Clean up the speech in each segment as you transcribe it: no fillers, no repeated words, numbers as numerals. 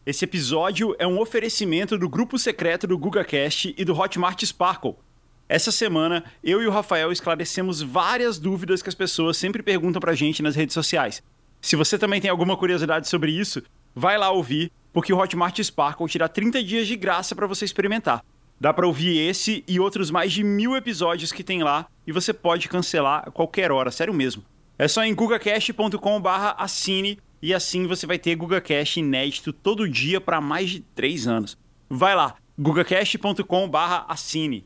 Esse episódio é um oferecimento do grupo secreto do GugaCast e do Hotmart Sparkle. Essa semana, eu e o Rafael esclarecemos várias dúvidas que as pessoas sempre perguntam pra gente nas redes sociais. Se você também tem alguma curiosidade sobre isso, vai lá ouvir, porque o Hotmart Sparkle te dá 30 dias de graça pra você experimentar. Dá pra ouvir esse e outros mais de 1000 episódios que tem lá e você pode cancelar a qualquer hora, sério mesmo. É só em gugacast.com/assine e assim você vai ter GugaCast inédito todo dia para mais de 3 anos. Vai lá, gugacast.com/assine.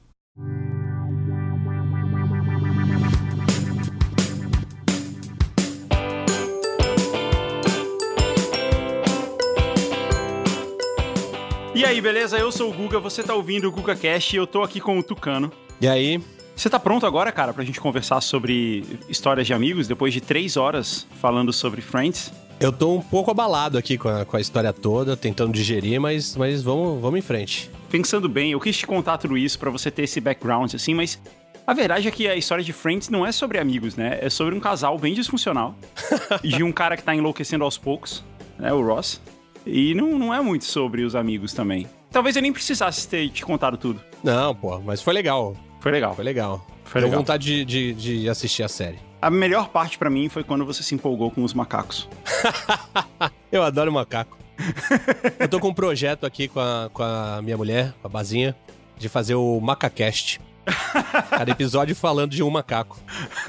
E aí, beleza? Eu sou o Guga, você tá ouvindo o GugaCast e eu tô aqui com o Tucano. E aí? Você tá pronto agora, cara, pra gente conversar sobre histórias de amigos, depois de 3 horas falando sobre Friends? Eu tô um pouco abalado aqui com a história toda, tentando digerir, mas vamos em frente. Pensando bem, eu quis te contar tudo isso pra você ter esse background, assim, mas a verdade é que a história de Friends não é sobre amigos, né? É sobre um casal bem disfuncional, de um cara que tá enlouquecendo aos poucos, né, o Ross, e não é muito sobre os amigos também. Talvez eu nem precisasse ter te contado tudo. Não, pô, mas foi legal. Foi legal. Foi legal. Foi Deu legal. vontade de assistir a série. A melhor parte pra mim foi quando você se empolgou com os macacos. Eu adoro macaco. Eu tô com um projeto aqui com a minha mulher, com a Bazinha, de fazer o MacaCast. Cada episódio falando de um macaco.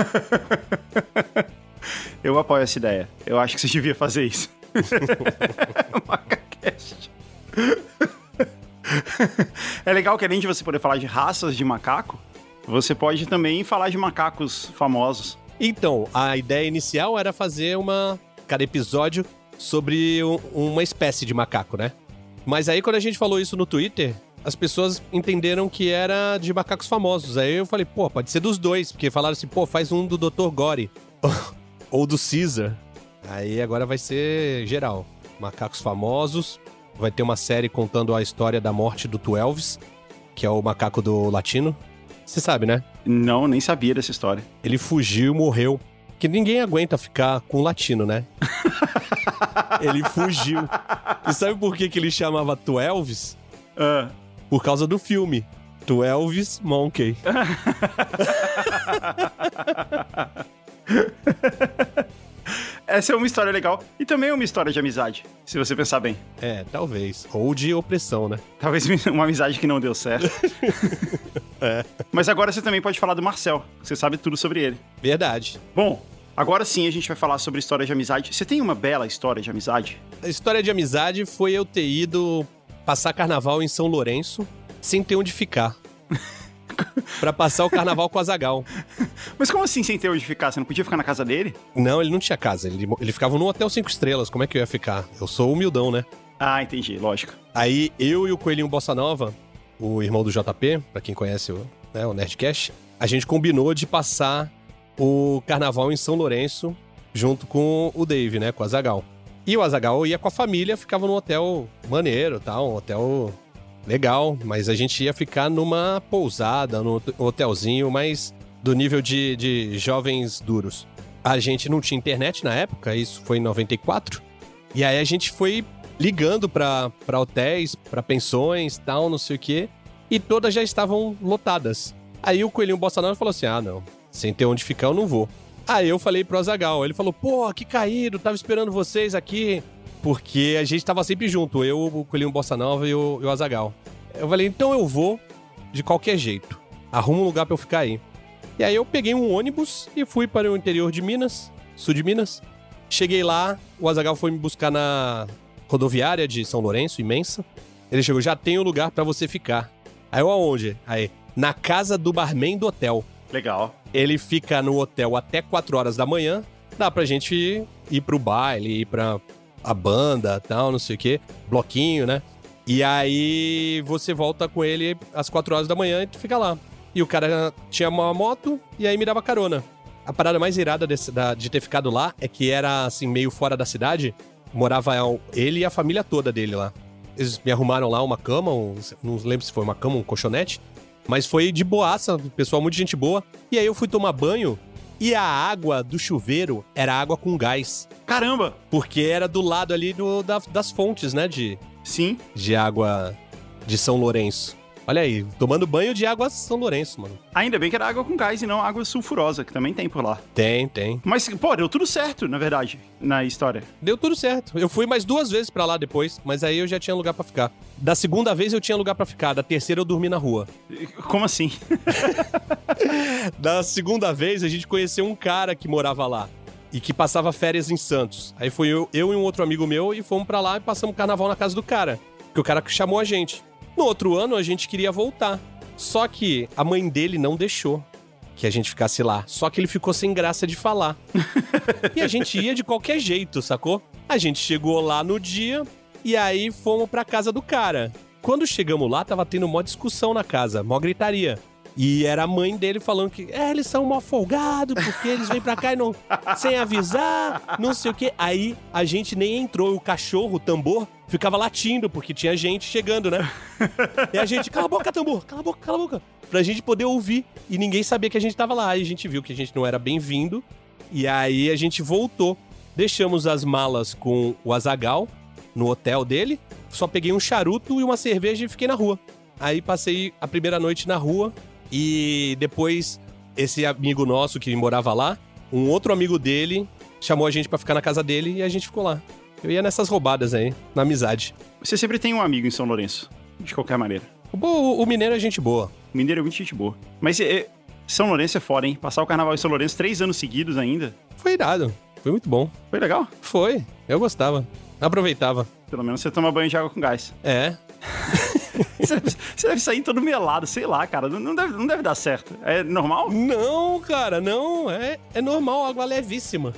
Eu apoio essa ideia. Eu acho que você devia fazer isso. MacaCast. É legal que além de você poder falar de raças de macaco, você pode também falar de macacos famosos. Então, a ideia inicial era fazer cada episódio sobre uma espécie de macaco, né? Mas aí quando a gente falou isso no Twitter, as pessoas entenderam que era de macacos famosos. Aí eu falei, pô, pode ser dos dois, porque falaram assim, pô, faz um do Dr. Gore ou do Caesar. Aí agora vai ser geral. Macacos famosos. Vai ter uma série contando a história da morte do Twelves, que é o macaco do latino. Você sabe, né? Não, nem sabia dessa história. Ele fugiu e morreu. Que ninguém aguenta ficar com o latino, né? Ele fugiu. E sabe por que ele chamava Twelves? Por causa do filme. Twelves Monkey. Essa é uma história legal e também é uma história de amizade, se você pensar bem. É, talvez. Ou de opressão, né? Talvez uma amizade que não deu certo. É. Mas agora você também pode falar do Marcel, você sabe tudo sobre ele. Verdade. Bom, agora sim a gente vai falar sobre história de amizade. Você tem uma bela história de amizade? A história de amizade foi eu ter ido passar carnaval em São Lourenço sem ter onde ficar. Pra passar o carnaval com o Azaghal. Mas como assim sem ter onde ficar? Você não podia ficar na casa dele? Não, ele não tinha casa. Ele ficava num hotel 5 estrelas. Como é que eu ia ficar? Eu sou humildão, né? Ah, entendi, lógico. Aí eu e o Coelhinho Bossa Nova, o irmão do JP, pra quem conhece o Nerdcast, a gente combinou de passar o carnaval em São Lourenço junto com o Dave, né? Com o Azaghal. E o Azaghal ia com a família, ficava num hotel maneiro, tal, um hotel legal, mas a gente ia ficar numa pousada, num hotelzinho, mas do nível de jovens duros. A gente não tinha internet na época, isso foi em 94, e aí a gente foi ligando pra hotéis, pra pensões, tal, não sei o quê, e todas já estavam lotadas. Aí o Coelhinho Bossa Nova falou assim, não, sem ter onde ficar eu não vou. Aí eu falei pro Azaghal, ele falou, pô, que caído, tava esperando vocês aqui. Porque a gente tava sempre junto, eu, o Coelhinho Bossa Nova e o Azaghal. Eu falei, então eu vou de qualquer jeito. Arruma um lugar pra eu ficar aí. E aí eu peguei um ônibus e fui para o interior de Minas, sul de Minas. Cheguei lá, o Azaghal foi me buscar na rodoviária de São Lourenço, imensa. Ele chegou, já tem um lugar pra você ficar. Aí eu, aonde? Aí, na casa do barman do hotel. Legal. Ele fica no hotel até 4 horas da manhã. Dá pra gente ir pro baile, ir pra a banda, tal, não sei o quê. Bloquinho, né? E aí você volta com ele às 4 horas da manhã e tu fica lá. E o cara tinha uma moto e aí me dava carona. A parada mais irada de ter ficado lá é que era, assim, meio fora da cidade. Morava ele e a família toda dele lá. Eles me arrumaram lá uma cama, não lembro se foi uma cama, um colchonete. Mas foi de boaça, pessoal, muita gente boa. E aí eu fui tomar banho E a água do chuveiro era água com gás. Caramba! Porque era do lado ali das fontes, né? Sim. De água de São Lourenço. Olha aí, tomando banho de água São Lourenço, mano. Ainda bem que era água com gás e não água sulfurosa, que também tem por lá. Tem. Mas, pô, deu tudo certo, na verdade, na história. Deu tudo certo. Eu fui mais 2 vezes pra lá depois, mas aí eu já tinha lugar pra ficar. Da segunda vez eu tinha lugar pra ficar, da terceira eu dormi na rua. Como assim? Da segunda vez a gente conheceu um cara que morava lá e que passava férias em Santos. Aí foi eu e um outro amigo meu e fomos pra lá e passamos o carnaval na casa do cara. Porque o cara chamou a gente. No outro ano, a gente queria voltar. Só que a mãe dele não deixou que a gente ficasse lá. Só que ele ficou sem graça de falar. E a gente ia de qualquer jeito, sacou? A gente chegou lá no dia e aí fomos pra casa do cara. Quando chegamos lá, tava tendo mó discussão na casa, mó gritaria. E era a mãe dele falando que eles são mó folgados, porque eles vêm pra cá e não, sem avisar, não sei o quê. Aí a gente nem entrou, o cachorro, o tambor, ficava latindo, porque tinha gente chegando, né? E a gente, cala a boca, tambor, cala a boca. Pra gente poder ouvir. E ninguém sabia que a gente tava lá. Aí a gente viu que a gente não era bem-vindo. E aí a gente voltou. Deixamos as malas com o Azaghal no hotel dele. Só peguei um charuto e uma cerveja e fiquei na rua. Aí passei a primeira noite na rua. E depois, esse amigo nosso que morava lá, um outro amigo dele, chamou a gente pra ficar na casa dele e a gente ficou lá. Eu ia nessas roubadas aí, na amizade. Você sempre tem um amigo em São Lourenço, de qualquer maneira. O mineiro é gente boa. O mineiro é muito gente boa. Mas São Lourenço é foda, hein? Passar o carnaval em São Lourenço 3 anos seguidos ainda. Foi irado, foi muito bom. Foi legal? Foi, eu gostava, aproveitava. Pelo menos você toma banho de água com gás. É. Você deve sair todo melado, sei lá, cara. Não deve dar certo. É normal? Não, cara, não. É normal, água levíssima.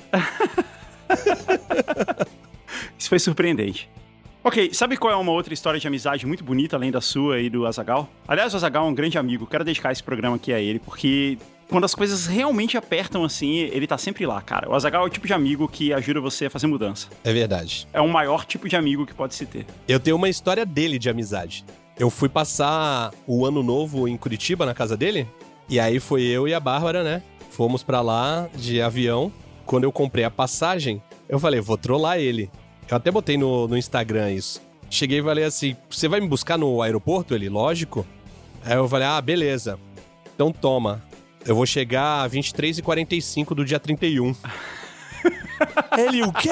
Isso foi surpreendente. Ok, sabe qual é uma outra história de amizade muito bonita, além da sua e do Azaghal? Aliás, o Azaghal é um grande amigo. Quero dedicar esse programa aqui a ele, porque quando as coisas realmente apertam assim, ele tá sempre lá, cara. O Azaghal é o tipo de amigo que ajuda você a fazer mudança. É verdade. É o maior tipo de amigo que pode se ter. Eu tenho uma história dele de amizade. Eu fui passar o ano novo em Curitiba, na casa dele. E aí foi eu e a Bárbara, né? Fomos pra lá de avião. Quando eu comprei a passagem, eu falei, vou trollar ele. Eu até botei no Instagram isso. Cheguei e falei assim, você vai me buscar no aeroporto? Ele, lógico. Aí eu falei, beleza. Então toma. Eu vou chegar às 23h45 do dia 31. Ele, o quê?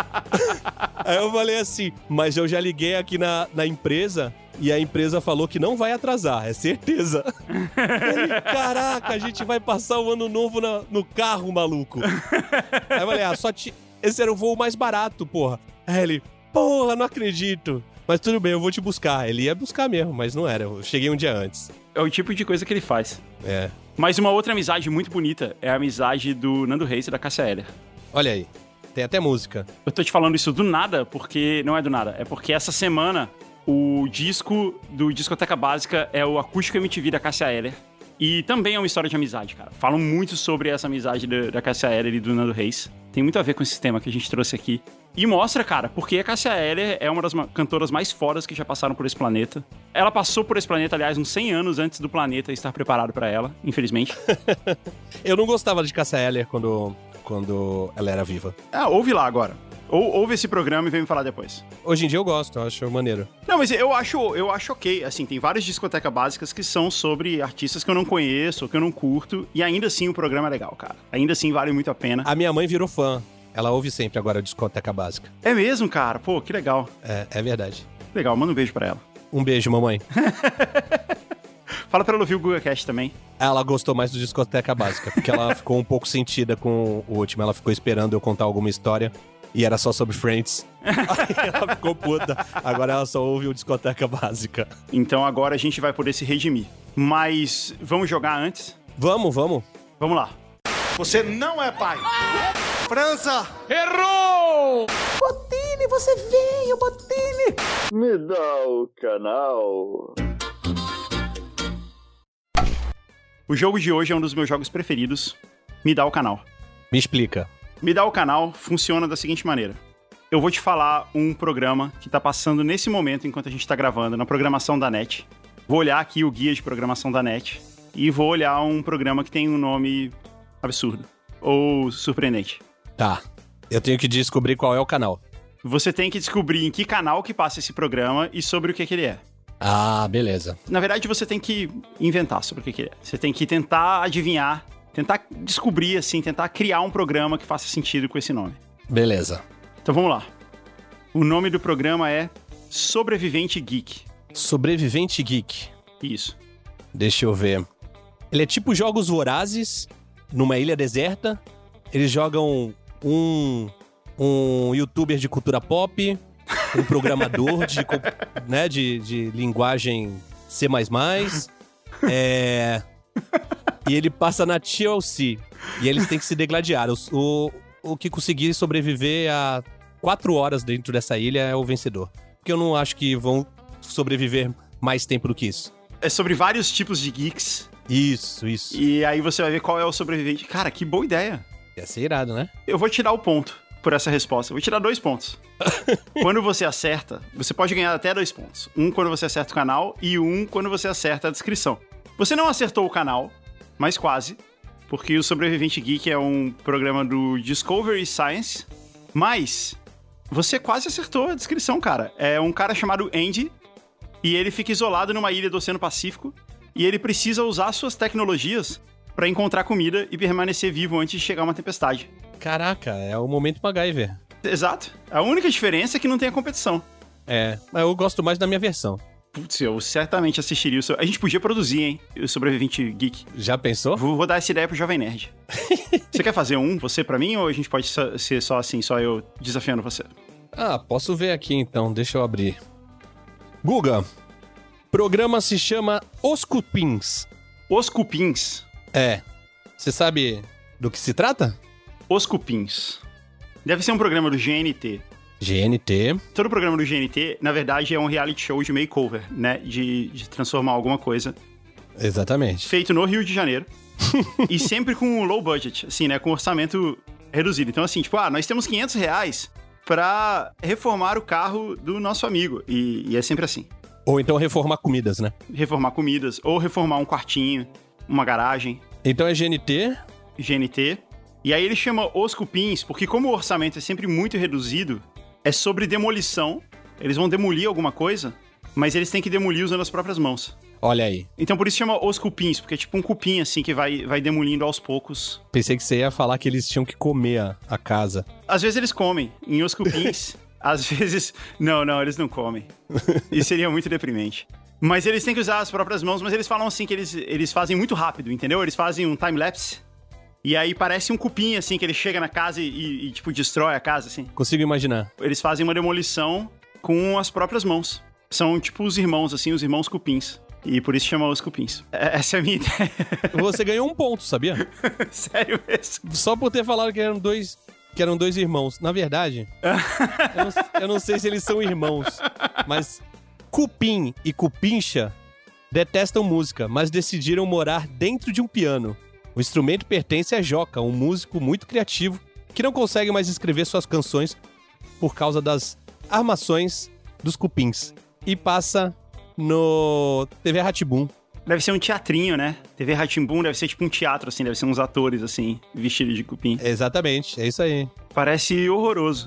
Aí eu falei assim, mas eu já liguei aqui na empresa e a empresa falou que não vai atrasar, é certeza. Ele, caraca, a gente vai passar o ano novo no carro, maluco. Aí eu falei, esse era o voo mais barato, porra. Aí ele, porra, não acredito. Mas tudo bem, eu vou te buscar. Ele ia buscar mesmo, mas não era, eu cheguei um dia antes. É o tipo de coisa que ele faz. É. Mas uma outra amizade muito bonita é a amizade do Nando Reis e da Cássia Eller. Olha aí, tem até música. Eu tô te falando isso do nada, porque... Não é do nada, é porque essa semana o disco do Discoteca Básica é o Acústico MTV da Cássia Eller. E também é uma história de amizade, cara. Falam muito sobre essa amizade da Cássia Eller e do Nando Reis. Tem muito a ver com esse tema que a gente trouxe aqui. E mostra, cara, porque a Cássia Eller é uma das cantoras mais fodas que já passaram por esse planeta. Ela passou por esse planeta, aliás, uns 100 anos antes do planeta estar preparado pra ela, infelizmente. Eu não gostava de Cássia Eller quando ela era viva. Ouve lá agora. Ouve esse programa e vem me falar depois. Hoje em dia eu gosto, eu acho maneiro. Não, mas eu acho ok. Assim, tem várias discotecas básicas que são sobre artistas que eu não conheço, que eu não curto, e ainda assim o programa é legal, cara. Ainda assim vale muito a pena. A minha mãe virou fã. Ela ouve sempre agora a Discoteca Básica. É mesmo, cara? Pô, que legal. É verdade. Legal, manda um beijo pra ela. Um beijo, mamãe. Fala pra ela ouvir o GugaCast também. Ela gostou mais do Discoteca Básica, porque ela ficou um pouco sentida com o último. Ela ficou esperando eu contar alguma história e era só sobre Friends. Aí ela ficou puta. Agora ela só ouve o Discoteca Básica. Então agora a gente vai poder se redimir. Mas vamos jogar antes? Vamos. Vamos lá. Você não é pai. França! Errou! Botini, você veio, Botini! Me dá o canal. O jogo de hoje é um dos meus jogos preferidos. Me dá o canal. Me explica. Me dá o canal funciona da seguinte maneira. Eu vou te falar um programa que tá passando nesse momento enquanto a gente tá gravando, na programação da NET. Vou olhar aqui o guia de programação da NET e vou olhar um programa que tem um nome absurdo. ou surpreendente? Tá. Eu tenho que descobrir qual é o canal. Você tem que descobrir em que canal que passa esse programa e sobre o que ele é. Ah, beleza. Na verdade, você tem que inventar sobre o que ele é. Você tem que tentar adivinhar, tentar descobrir, assim, tentar criar um programa que faça sentido com esse nome. Beleza. Então vamos lá. O nome do programa é Sobrevivente Geek. Sobrevivente Geek. Isso. Deixa eu ver. Ele é tipo Jogos Vorazes, numa ilha deserta. Eles jogam um youtuber de cultura pop, um programador de linguagem C++. E ele passa na TLC. E eles têm que se degladiar. O que conseguir sobreviver a 4 horas dentro dessa ilha é o vencedor. Porque eu não acho que vão sobreviver mais tempo do que isso. É sobre vários tipos de geeks. Isso. E aí você vai ver qual é o sobrevivente. Cara, que boa ideia. Ia ser irado, né? Eu vou tirar o ponto por essa resposta. Eu vou tirar 2 pontos. Quando você acerta, você pode ganhar até 2 pontos. Um quando você acerta o canal e um quando você acerta a descrição. Você não acertou o canal, mas quase. Porque o Sobrevivente Geek é um programa do Discovery Science. Mas você quase acertou a descrição, cara. É um cara chamado Andy. E ele fica isolado numa ilha do Oceano Pacífico. E ele precisa usar suas tecnologias pra encontrar comida e permanecer vivo antes de chegar uma tempestade. Caraca, é o momento MacGyver. Exato. A única diferença é que não tem a competição. Mas eu gosto mais da minha versão. Putz, eu certamente assistiria o A gente podia produzir, hein? O Sobrevivente Geek. Já pensou? Vou dar essa ideia pro Jovem Nerd. Você quer fazer você pra mim ou a gente pode ser só assim, só eu desafiando você? Ah, posso ver aqui então, deixa eu abrir. Guga, o programa se chama Os Cupins. Os Cupins. Você sabe do que se trata? Os Cupins. Deve ser um programa do GNT. GNT. Todo programa do GNT, na verdade, é um reality show de makeover, né? De transformar alguma coisa. Exatamente. Feito no Rio de Janeiro. E sempre com low budget, assim, né? Com orçamento reduzido. Então, assim, tipo, nós temos R$500 pra reformar o carro do nosso amigo. E é sempre assim. Ou então reformar comidas, né? Reformar comidas, ou reformar um quartinho, uma garagem. Então é GNT. GNT. E aí ele chama Os Cupins, porque como o orçamento é sempre muito reduzido, é sobre demolição. Eles vão demolir alguma coisa, mas eles têm que demolir usando as próprias mãos. Olha aí. Então por isso chama Os Cupins, porque é tipo um cupim, assim, que vai demolindo aos poucos. Pensei que você ia falar que eles tinham que comer a casa. Às vezes eles comem. Em Os Cupins, às vezes... Não, eles não comem. Isso seria muito deprimente. Mas eles têm que usar as próprias mãos, mas eles falam assim que eles fazem muito rápido, entendeu? Eles fazem um time-lapse. E aí parece um cupim, assim, que ele chega na casa e tipo, destrói a casa, assim. Consigo imaginar. Eles fazem uma demolição com as próprias mãos. São tipo os irmãos, assim, os irmãos cupins. E por isso chama Os Cupins. Essa é a minha ideia. Você ganhou 1 ponto, sabia? Sério mesmo? Só por ter falado que eram dois irmãos. Na verdade, eu não sei se eles são irmãos, mas Cupim e Cupincha detestam música, mas decidiram morar dentro de um piano. O instrumento pertence a Joca, um músico muito criativo que não consegue mais escrever suas canções por causa das armações dos cupins. E passa no TV Rá-Tim-Bum. Deve ser um teatrinho, né? TV Rá-Tim-Bum deve ser tipo um teatro, assim. Deve ser uns atores, assim, vestidos de cupim. Exatamente, é isso aí. Parece horroroso.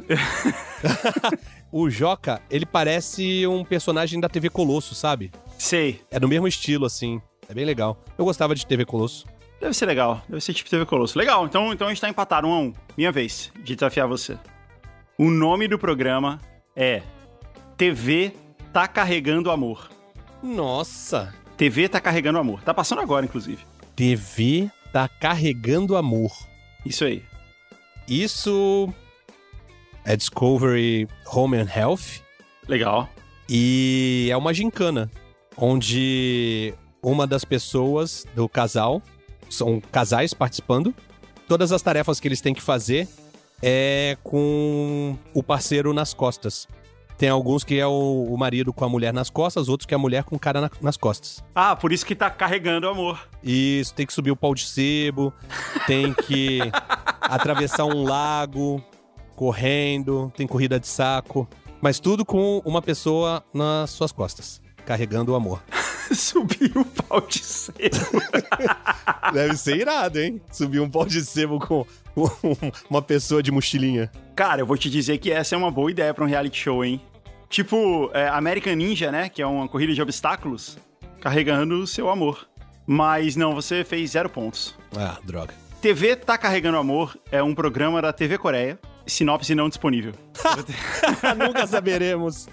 O Joca, ele parece um personagem da TV Colosso, sabe? Sei. É do mesmo estilo, assim. É bem legal. Eu gostava de TV Colosso. Deve ser legal. Deve ser tipo TV Colosso. Legal, então a gente tá empatado 1-1. Minha vez de desafiar você. O nome do programa é TV Tá Carregando Amor. Nossa! TV Tá Carregando Amor. Tá passando agora, inclusive. TV Tá Carregando Amor. Isso aí. Isso é Discovery Home and Health. Legal. E é uma gincana, onde uma das pessoas do casal, são casais participando, todas as tarefas que eles têm que fazer é com o parceiro nas costas. Tem alguns que é o marido com a mulher nas costas, outros que é a mulher com o cara nas costas. Ah, por isso que tá carregando o amor. Isso, tem que subir o pau de sebo, tem que atravessar um lago, correndo, tem corrida de saco. Mas tudo com uma pessoa nas suas costas, carregando o amor. Subir um pau de sebo. Deve ser irado, hein? Subir um pau de sebo com uma pessoa de mochilinha. Cara, eu vou te dizer que essa é uma boa ideia pra um reality show, hein? Tipo, American Ninja, né? Que é uma corrida de obstáculos, carregando o seu amor. Mas não, você fez 0 pontos. Ah, droga. TV Tá Carregando Amor é um programa da TV Coreia. Sinopse não disponível. Nunca saberemos.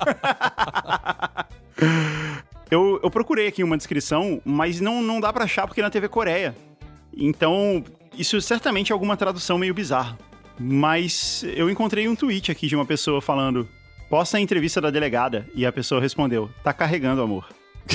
Eu procurei aqui uma descrição, mas não dá pra achar porque é na TV Coreia. Então, isso certamente é alguma tradução meio bizarra. Mas eu encontrei um tweet aqui de uma pessoa falando: posta a entrevista da delegada. E a pessoa respondeu: tá carregando amor.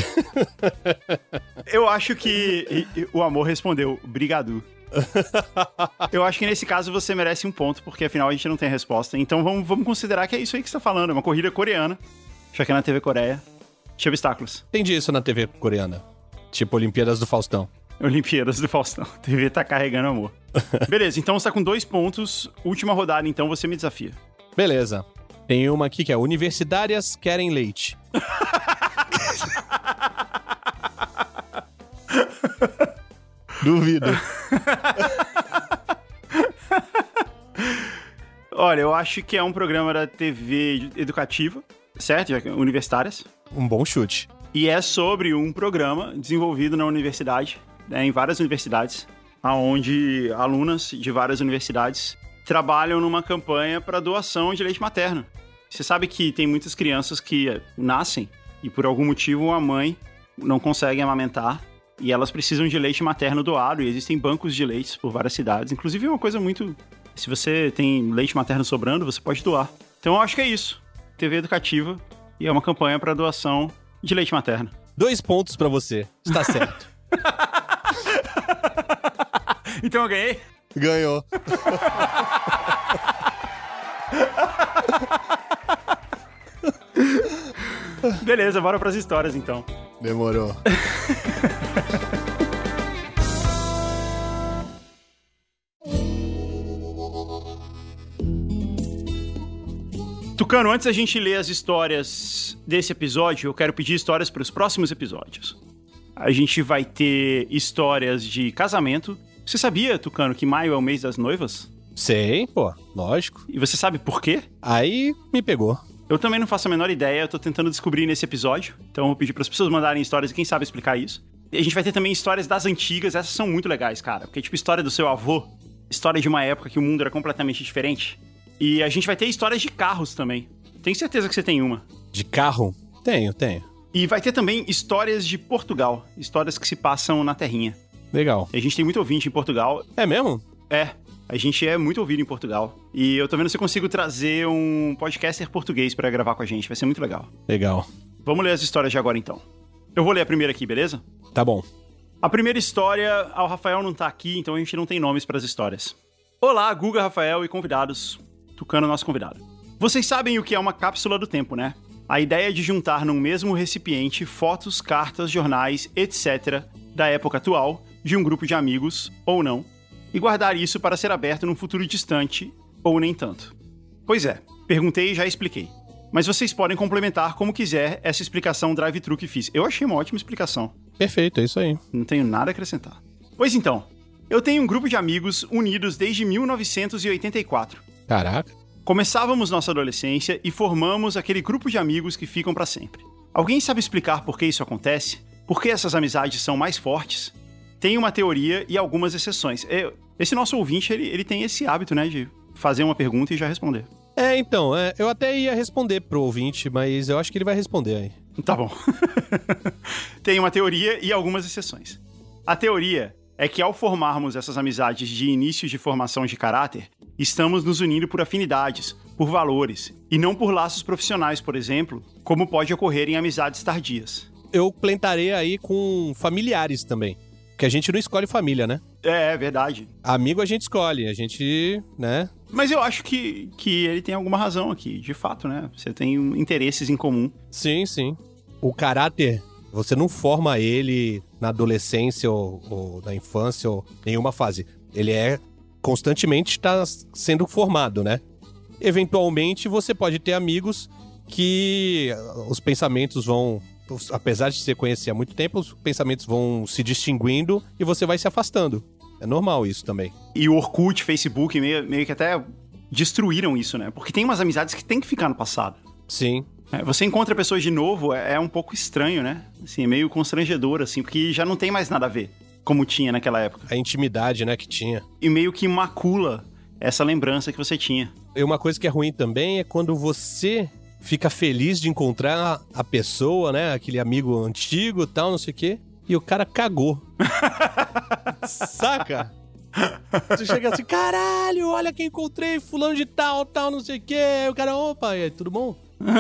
Eu acho que o amor respondeu: brigadu. Eu acho que nesse caso você merece um ponto, porque afinal a gente não tem a resposta. Então vamos considerar que é isso aí que você tá falando. É uma corrida coreana, já que é na TV Coreia, de obstáculos. Entendi isso na TV coreana. Tipo Olimpíadas do Faustão. Olimpíadas do Faustão. TV Tá Carregando Amor. Beleza, então você tá com 2 pontos. Última rodada, então você me desafia. Beleza. Tem uma aqui que é: universitárias querem leite. Duvido. Olha, eu acho que é um programa da TV educativa, certo? Já que universitárias. Um bom chute. E é sobre um programa desenvolvido na universidade, né, em várias universidades, onde alunas de várias universidades trabalham numa campanha para doação de leite materno. Você sabe que tem muitas crianças que nascem e por algum motivo a mãe não consegue amamentar e elas precisam de leite materno doado, e existem bancos de leites por várias cidades. Inclusive é uma coisa muito... Se você tem leite materno sobrando, você pode doar. Então eu acho que é isso. TV educativa e é uma campanha para doação de leite materno. 2 pontos pra você. Está certo. Então eu ganhei? Ganhou. Beleza, bora pras histórias então. Demorou. Tucano, antes da gente ler as histórias desse episódio, eu quero pedir histórias para os próximos episódios. A gente vai ter histórias de casamento. Você sabia, Tucano, que maio é o mês das noivas? Sei, pô, lógico. E você sabe por quê? Aí me pegou. Eu também não faço a menor ideia, eu tô tentando descobrir nesse episódio. Então eu vou pedir para as pessoas mandarem histórias e quem sabe explicar isso. E a gente vai ter também histórias das antigas, essas são muito legais, cara. Porque tipo, história do seu avô, história de uma época que o mundo era completamente diferente. E a gente vai ter histórias de carros também. Tenho certeza que você tem uma. De carro? Tenho. E vai ter também histórias de Portugal. Histórias que se passam na terrinha. Legal. A gente tem muito ouvinte em Portugal. É mesmo? É. A gente é muito ouvido em Portugal. E eu tô vendo se eu consigo trazer um podcaster português pra gravar com a gente. Vai ser muito legal. Legal. Vamos ler as histórias de agora, então. Eu vou ler a primeira aqui, beleza? Tá bom. A primeira história... O Rafael não tá aqui, então a gente não tem nomes pras histórias. Olá, Guga, Rafael e convidados. Tucano, nosso convidado. Vocês sabem o que é uma cápsula do tempo, né? A ideia é de juntar num mesmo recipiente fotos, cartas, jornais, etc. da época atual, de um grupo de amigos, ou não, e guardar isso para ser aberto num futuro distante, ou nem tanto. Pois é, perguntei e já expliquei. Mas vocês podem complementar como quiser essa explicação drive-thru que fiz. Eu achei uma ótima explicação. Perfeito, é isso aí. Não tenho nada a acrescentar. Pois então, eu tenho um grupo de amigos unidos desde 1984. Caraca. Começávamos nossa adolescência e formamos aquele grupo de amigos que ficam pra sempre. Alguém sabe explicar por que isso acontece? Por que essas amizades são mais fortes? Tem uma teoria e algumas exceções. Esse nosso ouvinte, ele tem esse hábito, né, de fazer uma pergunta e já responder. Então, eu até ia responder pro ouvinte, mas eu acho que ele vai responder aí. Tá bom. Tem uma teoria e algumas exceções. A teoria é que ao formarmos essas amizades de início de formação de caráter, estamos nos unindo por afinidades, por valores, e não por laços profissionais, por exemplo, como pode ocorrer em amizades tardias. Eu complementarei aí com familiares também, que a gente não escolhe família, né? É verdade. Amigo a gente escolhe, a gente, né? Mas eu acho que ele tem alguma razão aqui, de fato, né? Você tem interesses em comum. Sim. O caráter, você não forma ele na adolescência ou na infância ou nenhuma fase. Ele constantemente está sendo formado, né? Eventualmente, você pode ter amigos que os pensamentos vão apesar de se conhecer há muito tempo, os pensamentos vão se distinguindo e você vai se afastando. É normal isso também. E o Orkut, Facebook, meio que até destruíram isso, né? Porque tem umas amizades que tem que ficar no passado. Sim. Você encontra pessoas de novo, é um pouco estranho, né? Assim, é meio constrangedor, assim, porque já não tem mais nada a ver, como tinha naquela época. A intimidade, né, que tinha. E meio que macula essa lembrança que você tinha. E uma coisa que é ruim também é quando você fica feliz de encontrar a pessoa, né? Aquele amigo antigo e tal, não sei o quê. E o cara cagou. Saca? Você chega assim, caralho, olha quem encontrei, fulano de tal, não sei o quê. O cara, opa, e aí, tudo bom?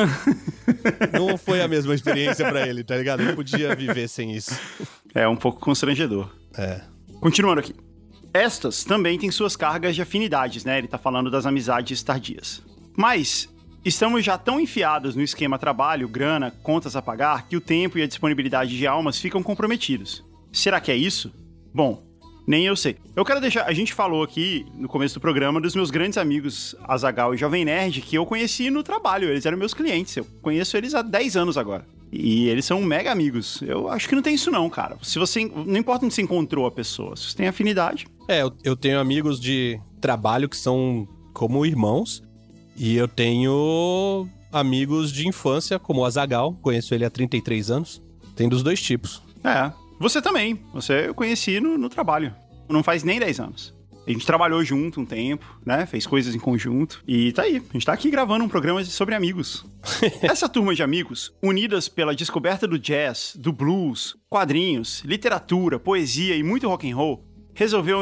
Não foi a mesma experiência pra ele, tá ligado? Ele podia viver sem isso. É um pouco constrangedor. É. Continuando aqui. Estas também têm suas cargas de afinidades, né? Ele tá falando das amizades tardias. Mas estamos já tão enfiados no esquema trabalho, grana, contas a pagar, que o tempo e a disponibilidade de almas ficam comprometidos. Será que é isso? Bom, nem eu sei. Eu quero deixar... A gente falou aqui, no começo do programa, dos meus grandes amigos Azaghal e Jovem Nerd, que eu conheci no trabalho. Eles eram meus clientes. Eu conheço eles há 10 anos agora. E eles são mega amigos. Eu acho que não tem isso não, cara. Se você... Não importa onde você encontrou a pessoa. Se você tem afinidade... Eu tenho amigos de trabalho que são como irmãos. E eu tenho amigos de infância, como o Azaghal. Conheço ele há 33 anos. Tem dos dois tipos. É. Você também. Eu conheci no trabalho. Não faz nem 10 anos. A gente trabalhou junto um tempo, né? Fez coisas em conjunto. E tá aí. A gente tá aqui gravando um programa sobre amigos. Essa turma de amigos, unidas pela descoberta do jazz, do blues, quadrinhos, literatura, poesia e muito rock and roll, resolveu em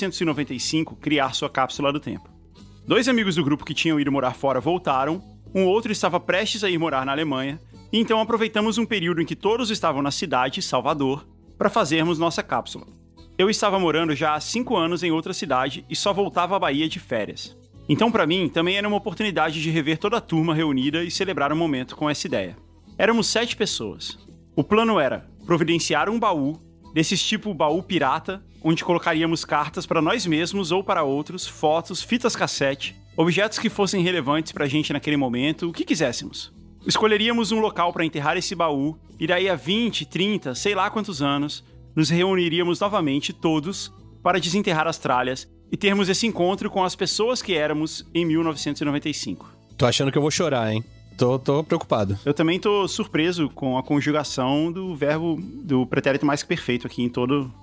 1995 criar sua cápsula do tempo. 2 amigos do grupo que tinham ido morar fora voltaram, um outro estava prestes a ir morar na Alemanha, e então aproveitamos um período em que todos estavam na cidade, Salvador, para fazermos nossa cápsula. Eu estava morando já há 5 anos em outra cidade e só voltava à Bahia de férias. Então, para mim, também era uma oportunidade de rever toda a turma reunida e celebrar o momento com essa ideia. Éramos 7 pessoas. O plano era providenciar um baú, desses tipo baú pirata, onde colocaríamos cartas para nós mesmos ou para outros, fotos, fitas cassete, objetos que fossem relevantes pra gente naquele momento, o que quiséssemos. Escolheríamos um local para enterrar esse baú, e daí a 20, 30, sei lá quantos anos, nos reuniríamos novamente todos para desenterrar as tralhas e termos esse encontro com as pessoas que éramos em 1995. Tô achando que eu vou chorar, hein? Tô preocupado. Eu também tô surpreso com a conjugação do verbo, do pretérito mais que perfeito aqui em todo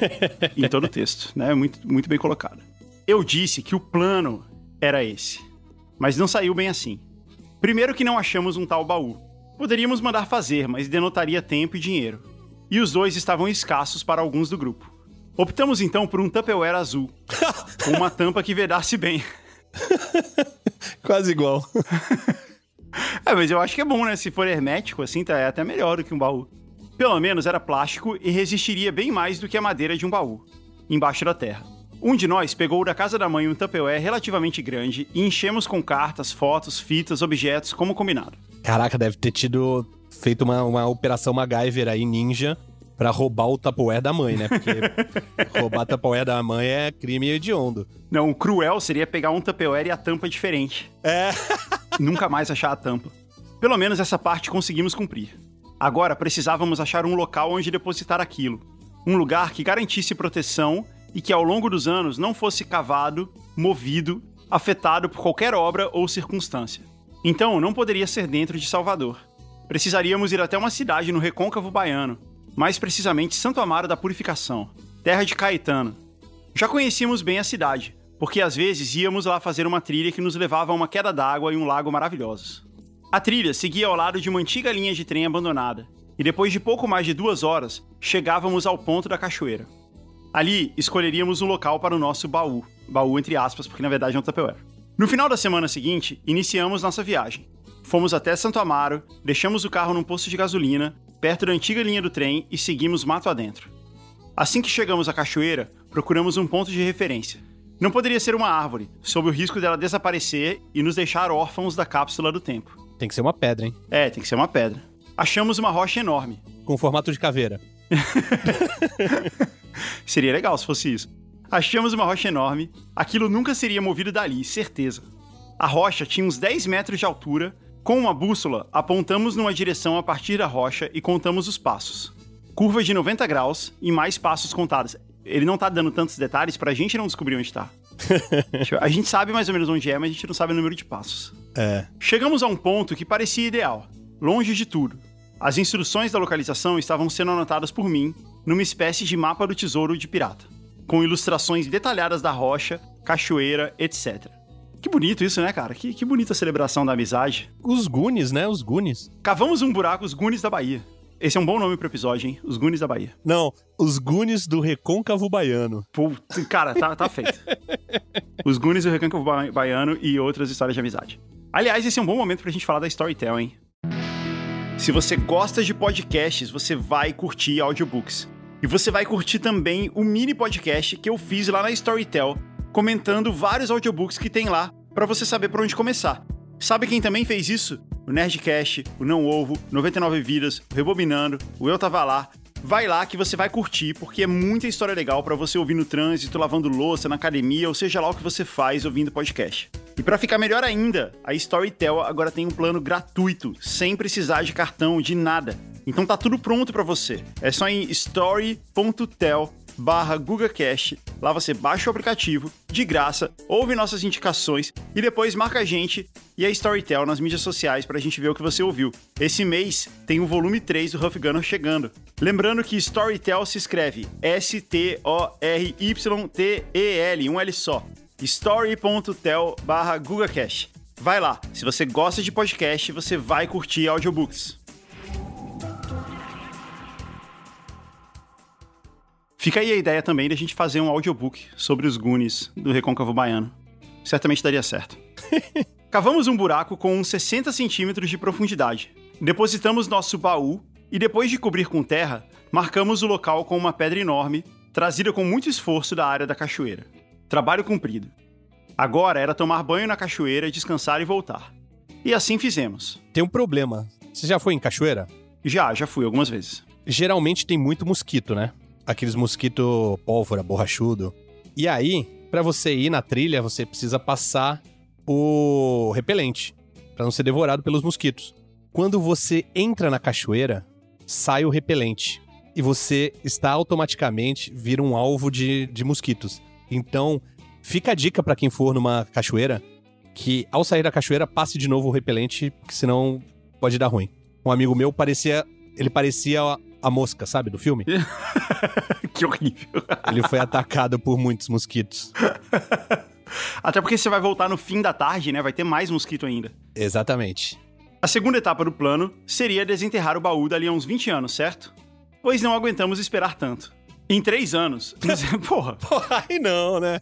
o texto, né? Muito, muito bem colocado. Eu disse que o plano era esse, mas não saiu bem assim. Primeiro que não achamos um tal baú. Poderíamos mandar fazer, mas denotaria tempo e dinheiro. E os 2 estavam escassos para alguns do grupo. Optamos então por um Tupperware azul, com uma tampa que vedasse bem. Quase igual. Mas eu acho que é bom, né? Se for hermético, assim, é até melhor do que um baú. Pelo menos era plástico e resistiria bem mais do que a madeira de um baú, embaixo da terra. Um de nós pegou da casa da mãe um Tupperware relativamente grande e enchemos com cartas, fotos, fitas, objetos, como combinado. Caraca, deve ter feito uma operação MacGyver aí, ninja, pra roubar o Tupperware da mãe, né? Porque roubar Tupperware da mãe é crime hediondo. Não, o cruel seria pegar um Tupperware e a tampa diferente. É. Nunca mais achar a tampa. Pelo menos essa parte conseguimos cumprir. Agora precisávamos achar um local onde depositar aquilo. Um lugar que garantisse proteção e que ao longo dos anos não fosse cavado, movido, afetado por qualquer obra ou circunstância. Então não poderia ser dentro de Salvador. Precisaríamos ir até uma cidade no recôncavo baiano, mais precisamente Santo Amaro da Purificação, terra de Caetano. Já conhecíamos bem a cidade, porque às vezes íamos lá fazer uma trilha que nos levava a uma queda d'água e um lago maravilhosos. A trilha seguia ao lado de uma antiga linha de trem abandonada, e depois de pouco mais de 2 horas, chegávamos ao ponto da cachoeira. Ali, escolheríamos um local para o nosso baú. Baú entre aspas, porque na verdade é um Tupperware. No final da semana seguinte, iniciamos nossa viagem. Fomos até Santo Amaro, deixamos o carro num posto de gasolina, perto da antiga linha do trem e seguimos mato adentro. Assim que chegamos à cachoeira, procuramos um ponto de referência. Não poderia ser uma árvore, sob o risco dela desaparecer e nos deixar órfãos da cápsula do tempo. Tem que ser uma pedra, hein? É, tem que ser uma pedra. Achamos uma rocha enorme. Com formato de caveira. Seria legal se fosse isso. Achamos uma rocha enorme. Aquilo nunca seria movido dali, certeza. A rocha tinha uns 10 metros de altura, Com uma bússola, apontamos numa direção a partir da rocha e contamos os passos. Curva de 90 graus e mais passos contados. Ele não tá dando tantos detalhes pra gente não descobrir onde tá. A gente sabe mais ou menos onde é, mas a gente não sabe o número de passos. Chegamos a um ponto que parecia ideal, longe de tudo. As instruções da localização estavam sendo anotadas por mim numa espécie de mapa do tesouro de pirata, com ilustrações detalhadas da rocha, cachoeira, etc. Que bonito isso, né, cara? Que bonita celebração da amizade. Os Goonies, né? Os Goonies. Cavamos um buraco, os Goonies da Bahia. Esse é um bom nome pro episódio, hein? Os Goonies da Bahia. Não, os Goonies do Recôncavo Baiano. Puta, cara, tá feito. Os Goonies do Recôncavo Baiano e outras histórias de amizade. Aliás, esse é um bom momento pra gente falar da Storytel, hein? Se você gosta de podcasts, você vai curtir audiobooks. E você vai curtir também o mini podcast que eu fiz lá na Storytel, comentando vários audiobooks que tem lá pra você saber por onde começar. Sabe quem também fez isso? O Nerdcast, o Não Ovo, 99 Vidas, o Rebobinando, o Eu Tava Lá. Vai lá que você vai curtir, porque é muita história legal pra você ouvir no trânsito, lavando louça, na academia, ou seja lá o que você faz ouvindo podcast. E pra ficar melhor ainda, a Storytel agora tem um plano gratuito, sem precisar de cartão, de nada. Então tá tudo pronto pra você. É só em story.tel/GugaCast. Lá você baixa o aplicativo, de graça, ouve nossas indicações e depois marca a gente e a Storytel nas mídias sociais pra gente ver o que você ouviu. Esse mês tem o volume 3 do Huff Gunner chegando. Lembrando que Storytel se escreve STORYTEL, um L só. story.tel/GugaCast. Vai lá, se você gosta de podcast, você vai curtir audiobooks. Fica aí a ideia também de a gente fazer um audiobook sobre os Goonies do Recôncavo Baiano. Certamente daria certo. Cavamos um buraco com uns 60 centímetros de profundidade. Depositamos nosso baú e depois de cobrir com terra, marcamos o local com uma pedra enorme, trazida com muito esforço da área da cachoeira. Trabalho cumprido. Agora era tomar banho na cachoeira, descansar e voltar. E assim fizemos. Tem um problema. Você já foi em cachoeira? Já fui algumas vezes. Geralmente tem muito mosquito, né? Aqueles mosquito pólvora, borrachudo. E aí, pra você ir na trilha, você precisa passar o repelente, pra não ser devorado pelos mosquitos. Quando você entra na cachoeira, sai o repelente. E você está automaticamente, vira um alvo de mosquitos. Então, fica a dica pra quem for numa cachoeira, que ao sair da cachoeira, passe de novo o repelente, porque senão pode dar ruim. Um amigo meu parecia a mosca, sabe, do filme? Que horrível. Ele foi atacado por muitos mosquitos. Até porque você vai voltar no fim da tarde, né? Vai ter mais mosquito ainda. Exatamente. A segunda etapa do plano seria desenterrar o baú dali a uns 20 anos, certo? Pois não aguentamos esperar tanto. Em 3 anos... Porra! Aí não, né?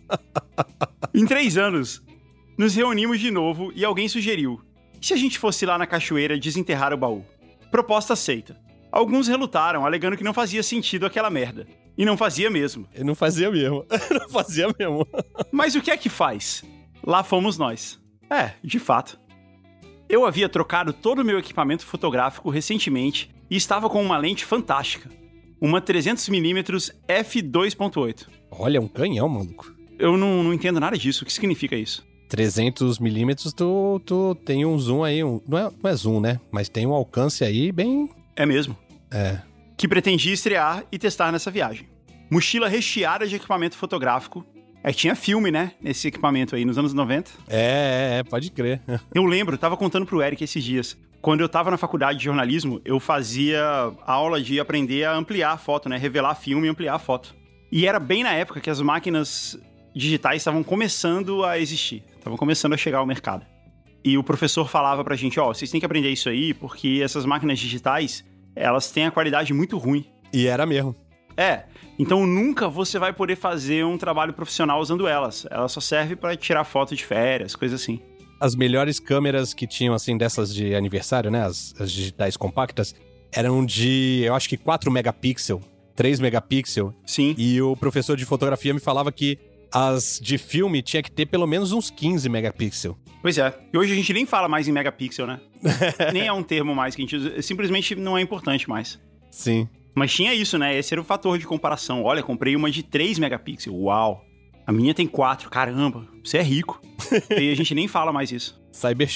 Em 3 anos, nos reunimos de novo e alguém sugeriu: e se a gente fosse lá na cachoeira desenterrar o baú? Proposta aceita. Alguns relutaram, alegando que não fazia sentido aquela merda. E não fazia mesmo. Não fazia mesmo. Não fazia mesmo. Mas o que é que faz? Lá fomos nós. De fato. Eu havia trocado todo o meu equipamento fotográfico recentemente e estava com uma lente fantástica. Uma 300mm f2.8. Olha, um canhão, maluco. Eu não entendo nada disso. O que significa isso? 300mm, tu tem um zoom aí. Não é zoom, né? Mas tem um alcance aí bem... É mesmo. É. Que pretendia estrear e testar nessa viagem. Mochila recheada de equipamento fotográfico. Tinha filme, né? Nesse equipamento aí, nos anos 90. Pode crer. Eu lembro, tava contando pro Eric esses dias. Quando eu tava na faculdade de jornalismo, eu fazia aula de aprender a ampliar a foto, né? Revelar filme e ampliar a foto. E era bem na época que as máquinas digitais estavam começando a existir. Estavam começando a chegar ao mercado. E o professor falava pra gente, vocês têm que aprender isso aí, porque essas máquinas digitais, elas têm a qualidade muito ruim. E era mesmo. Então nunca você vai poder fazer um trabalho profissional usando elas. Ela só serve pra tirar foto de férias, coisa assim. As melhores câmeras que tinham, assim, dessas de aniversário, né, as digitais compactas, eram de, eu acho que 4 megapixels, 3 megapixels. Sim. E o professor de fotografia me falava que as de filme tinha que ter pelo menos uns 15 megapixels. Pois é. E hoje a gente nem fala mais em megapixel, né? Nem é um termo mais que a gente usa. Simplesmente não é importante mais. Sim. Mas tinha isso, né? Esse era o fator de comparação. Olha, comprei uma de 3 megapixels. Uau! A minha tem 4. Caramba, você é rico. E a gente nem fala mais isso. Cybershot.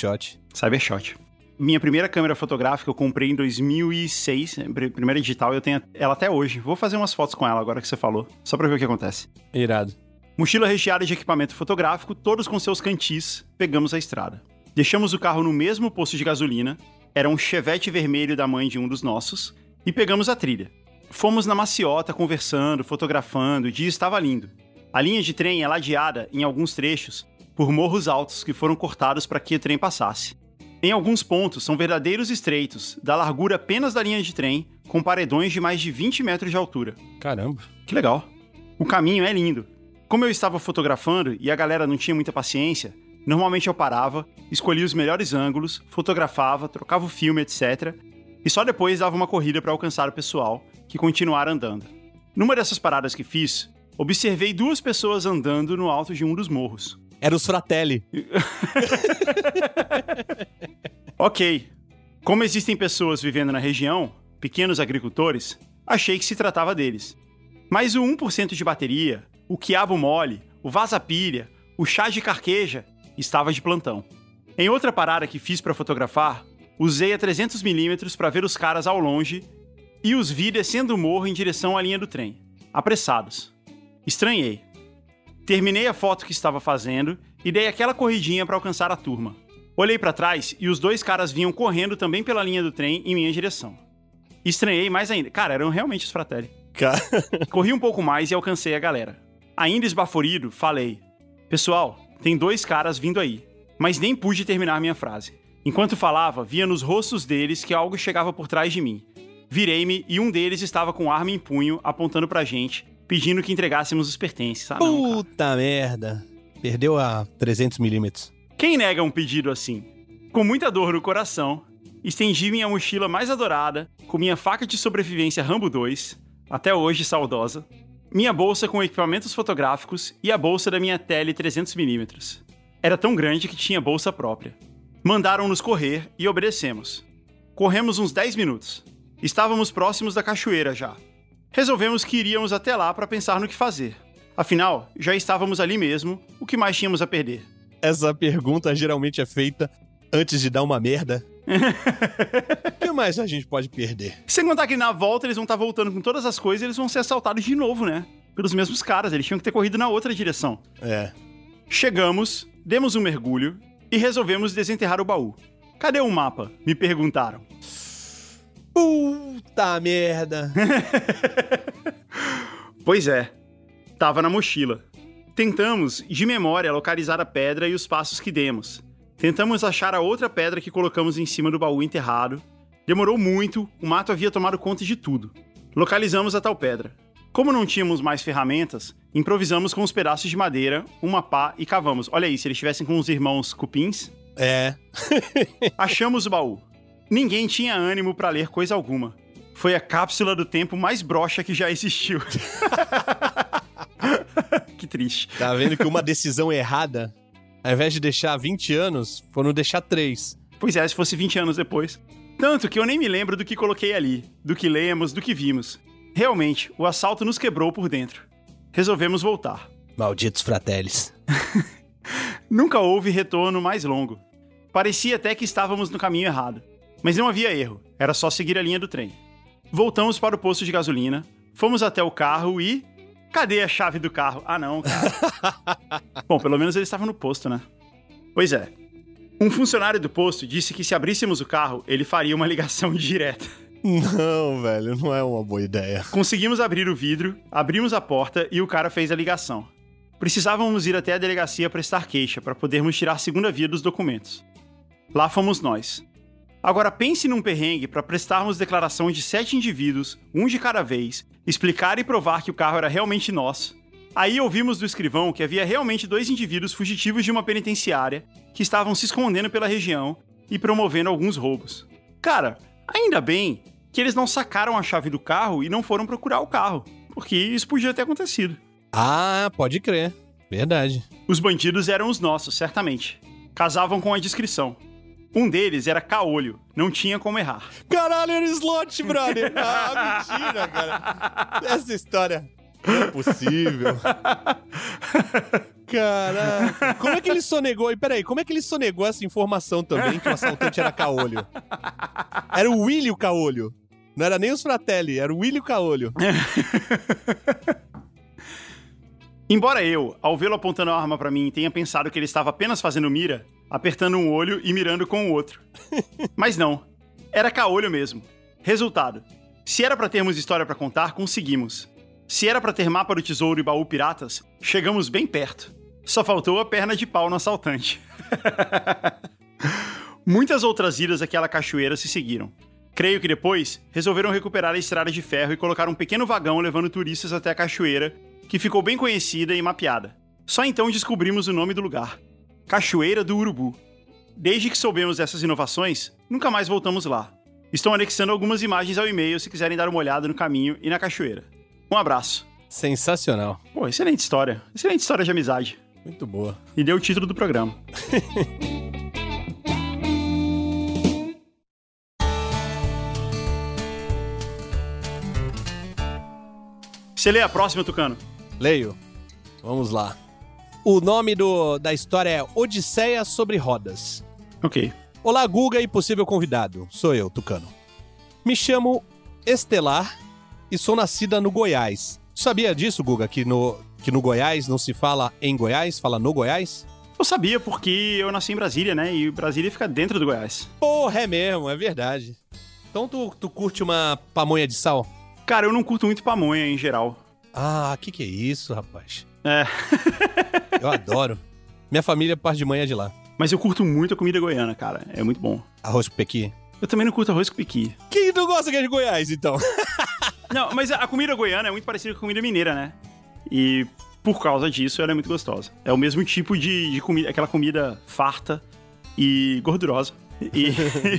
Cybershot. Minha primeira câmera fotográfica eu comprei em 2006, primeira digital, eu tenho ela até hoje. Vou fazer umas fotos com ela agora que você falou, só pra ver o que acontece. Irado. Mochila recheada de equipamento fotográfico, todos com seus cantis, pegamos a estrada. Deixamos o carro no mesmo posto de gasolina, era um Chevette vermelho da mãe de um dos nossos, e pegamos a trilha. Fomos na maciota, conversando, fotografando, o dia estava lindo. A linha de trem é ladeada, em alguns trechos, por morros altos que foram cortados para que o trem passasse. Em alguns pontos, são verdadeiros estreitos, da largura apenas da linha de trem, com paredões de mais de 20 metros de altura. Caramba. Que legal. O caminho é lindo. Como eu estava fotografando e a galera não tinha muita paciência, normalmente eu parava, escolhia os melhores ângulos, fotografava, trocava o filme, etc. E só depois dava uma corrida para alcançar o pessoal, que continuaram andando. Numa dessas paradas que fiz, observei 2 pessoas andando no alto de um dos morros. Era os Fratelli. Ok. Como existem pessoas vivendo na região, pequenos agricultores, achei que se tratava deles. Mas o 1% de bateria, o quiabo mole, o vaza-pilha, o chá de carqueja, estava de plantão. Em outra parada que fiz para fotografar, usei a 300mm para ver os caras ao longe e os vi descendo o morro em direção à linha do trem, apressados. Estranhei. Terminei a foto que estava fazendo e dei aquela corridinha para alcançar a turma. Olhei para trás e os 2 caras vinham correndo também pela linha do trem em minha direção. Estranhei mais ainda. Cara, eram realmente os Fratelli. Corri um pouco mais e alcancei a galera. Ainda esbaforido, falei: pessoal, tem 2 caras vindo aí. Mas nem pude terminar minha frase. Enquanto falava, via nos rostos deles que algo chegava por trás de mim. Virei-me e um deles estava com arma em punho, apontando pra gente, pedindo que entregássemos os pertences. Puta merda. Perdeu a 300mm. Quem nega um pedido assim? Com muita dor no coração, estendi minha mochila mais adorada, com minha faca de sobrevivência Rambo 2, até hoje saudosa, minha bolsa com equipamentos fotográficos e a bolsa da minha tele 300mm. Era tão grande que tinha bolsa própria. Mandaram-nos correr e obedecemos. Corremos uns 10 minutos. Estávamos próximos da cachoeira já. Resolvemos que iríamos até lá para pensar no que fazer. Afinal, já estávamos ali mesmo, o que mais tínhamos a perder? Essa pergunta geralmente é feita antes de dar uma merda. O que mais a gente pode perder? Sem contar que na volta eles vão estar voltando com todas as coisas e eles vão ser assaltados de novo, né? Pelos mesmos caras, eles tinham que ter corrido na outra direção. É. Chegamos, demos um mergulho e resolvemos desenterrar o baú. Cadê o mapa? Me perguntaram. Puta merda. Pois é, tava na mochila. Tentamos, de memória, localizar a pedra e os passos que demos. Tentamos achar a outra pedra que colocamos em cima do baú enterrado. Demorou muito, o mato havia tomado conta de tudo. Localizamos a tal pedra. Como não tínhamos mais ferramentas, improvisamos com uns pedaços de madeira, uma pá e cavamos. Olha aí, se eles estivessem com os irmãos cupins... É. Achamos o baú. Ninguém tinha ânimo pra ler coisa alguma. Foi a cápsula do tempo mais broxa que já existiu. Que triste. Tá vendo que uma decisão errada, ao invés de deixar 20 anos, foram deixar 3. Pois é, se fosse 20 anos depois. Tanto que eu nem me lembro do que coloquei ali, do que lemos, do que vimos. Realmente, o assalto nos quebrou por dentro. Resolvemos voltar. Malditos Fratellis. Nunca houve retorno mais longo. Parecia até que estávamos no caminho errado. Mas não havia erro, era só seguir a linha do trem. Voltamos para o posto de gasolina, fomos até o carro e... Cadê a chave do carro? Ah, não, cara. Bom, pelo menos ele estava no posto, né? Pois é. Um funcionário do posto disse que se abríssemos o carro, ele faria uma ligação direta. Não, velho, não é uma boa ideia. Conseguimos abrir o vidro, abrimos a porta e o cara fez a ligação. Precisávamos ir até a delegacia prestar queixa para podermos tirar a segunda via dos documentos. Lá fomos nós. Agora pense num perrengue para prestarmos declaração de 7 indivíduos, um de cada vez, explicar e provar que o carro era realmente nosso. Aí ouvimos do escrivão que havia realmente 2 indivíduos fugitivos de uma penitenciária que estavam se escondendo pela região e promovendo alguns roubos. Cara, ainda bem que eles não sacaram a chave do carro e não foram procurar o carro, porque isso podia ter acontecido. Ah, pode crer. Verdade. Os bandidos eram os nossos, certamente. Casavam com a descrição. Um deles era caolho, não tinha como errar. Caralho, era slot, brother! Ah, mentira, cara. Essa história Não é possível. Caraca. Como é que ele sonegou? E peraí, como é que ele sonegou essa informação também que o assaltante era Caolho? Era o Willio Caolho. Não era nem os Fratelli, era o Willio Caolho. Embora eu, ao vê-lo apontando a arma pra mim, tenha pensado que ele estava apenas fazendo mira, apertando um olho e mirando com o outro. Mas não. Era Caolho mesmo. Resultado. Se era pra termos história pra contar, conseguimos. Se era pra ter mapa do tesouro e baú piratas, chegamos bem perto. Só faltou a perna de pau no assaltante. Muitas outras idas àquela cachoeira se seguiram. Creio que depois, resolveram recuperar a estrada de ferro e colocar um pequeno vagão levando turistas até a cachoeira, que ficou bem conhecida e mapeada. Só então descobrimos o nome do lugar. Cachoeira do Urubu. Desde que soubemos dessas inovações, nunca mais voltamos lá. Estou anexando algumas imagens ao e-mail se quiserem dar uma olhada no caminho e na cachoeira. Um abraço. Sensacional. Pô, excelente história. Excelente história de amizade. Muito boa. E deu o título do programa. Você lê a próxima, Tucano? Leio. Vamos lá. O nome da história é Odisseia sobre Rodas. Ok. Olá, Guga e possível convidado. Sou eu, Tucano. Me chamo Estelar e sou nascida no Goiás. Sabia disso, Guga, que no Goiás não se fala em Goiás, fala no Goiás? Eu sabia porque eu nasci em Brasília, né? E Brasília fica dentro do Goiás. Porra, é mesmo, é verdade. Então tu curte uma pamonha de sal? Cara, eu não curto muito pamonha em geral. Ah, que é isso, rapaz? É. Eu adoro. Minha família parte de manhã de lá. Mas eu curto muito a comida goiana, cara. É muito bom. Arroz com pequi? Eu também não curto arroz com pequi. Quem não gosta que é de Goiás, então? Não, mas a comida goiana é muito parecida com a comida mineira, né? E por causa disso, ela é muito gostosa. É o mesmo tipo de comida, aquela comida farta e gordurosa. E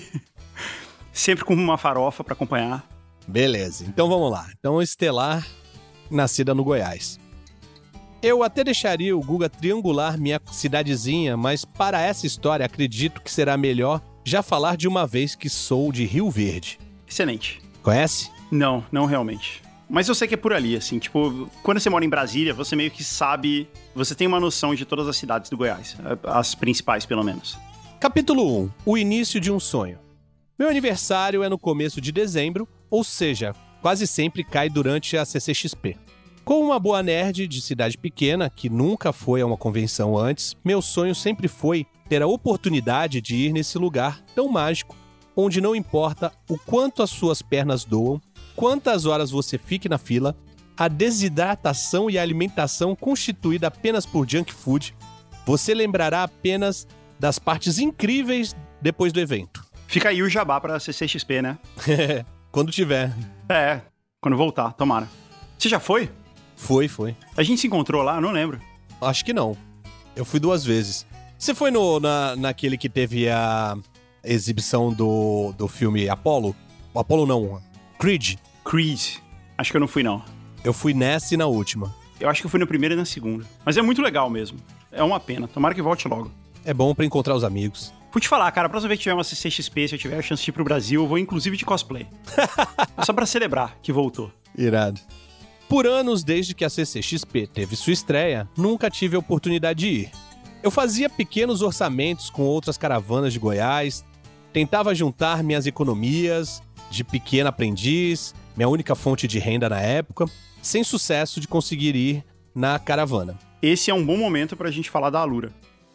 sempre com uma farofa pra acompanhar. Beleza, então vamos lá. Então, Estelar, nascida no Goiás. Eu até deixaria o Guga triangular minha cidadezinha, mas para essa história acredito que será melhor já falar de uma vez que sou de Rio Verde. Excelente. Conhece? Não, não realmente. Mas eu sei que é por ali, assim, tipo, quando você mora em Brasília, você meio que sabe, você tem uma noção de todas as cidades do Goiás, as principais, pelo menos. Capítulo 1. O início de um sonho. Meu aniversário é no começo de dezembro, ou seja, quase sempre cai durante a CCXP. Como uma boa nerd de cidade pequena, que nunca foi a uma convenção antes, meu sonho sempre foi ter a oportunidade de ir nesse lugar tão mágico, onde não importa o quanto as suas pernas doam, quantas horas você fique na fila, a desidratação e a alimentação constituída apenas por junk food, você lembrará apenas das partes incríveis depois do evento. Fica aí o jabá pra CCXP, né? Quando tiver. É, quando voltar, tomara. Você já foi? Foi. A gente se encontrou lá? Eu não lembro. Acho que não. Eu fui 2 vezes. Você foi naquele que teve a exibição do filme Apollo? Apollo não, Creed. Creed. Acho que eu não fui, não. Eu fui nessa e na última. Eu acho que eu fui na primeira e na segunda. Mas é muito legal mesmo. É uma pena. Tomara que volte logo. É bom pra encontrar os amigos. Vou te falar, cara, a próxima vez que tiver uma CCXP, se eu tiver a chance de ir pro Brasil, eu vou inclusive de cosplay. É só pra celebrar que voltou. Irado. Por anos, desde que a CCXP teve sua estreia, nunca tive a oportunidade de ir. Eu fazia pequenos orçamentos com outras caravanas de Goiás, tentava juntar minhas economias de pequeno aprendiz, minha única fonte de renda na época, sem sucesso de conseguir ir na caravana. Esse é um bom momento pra gente falar da Alura.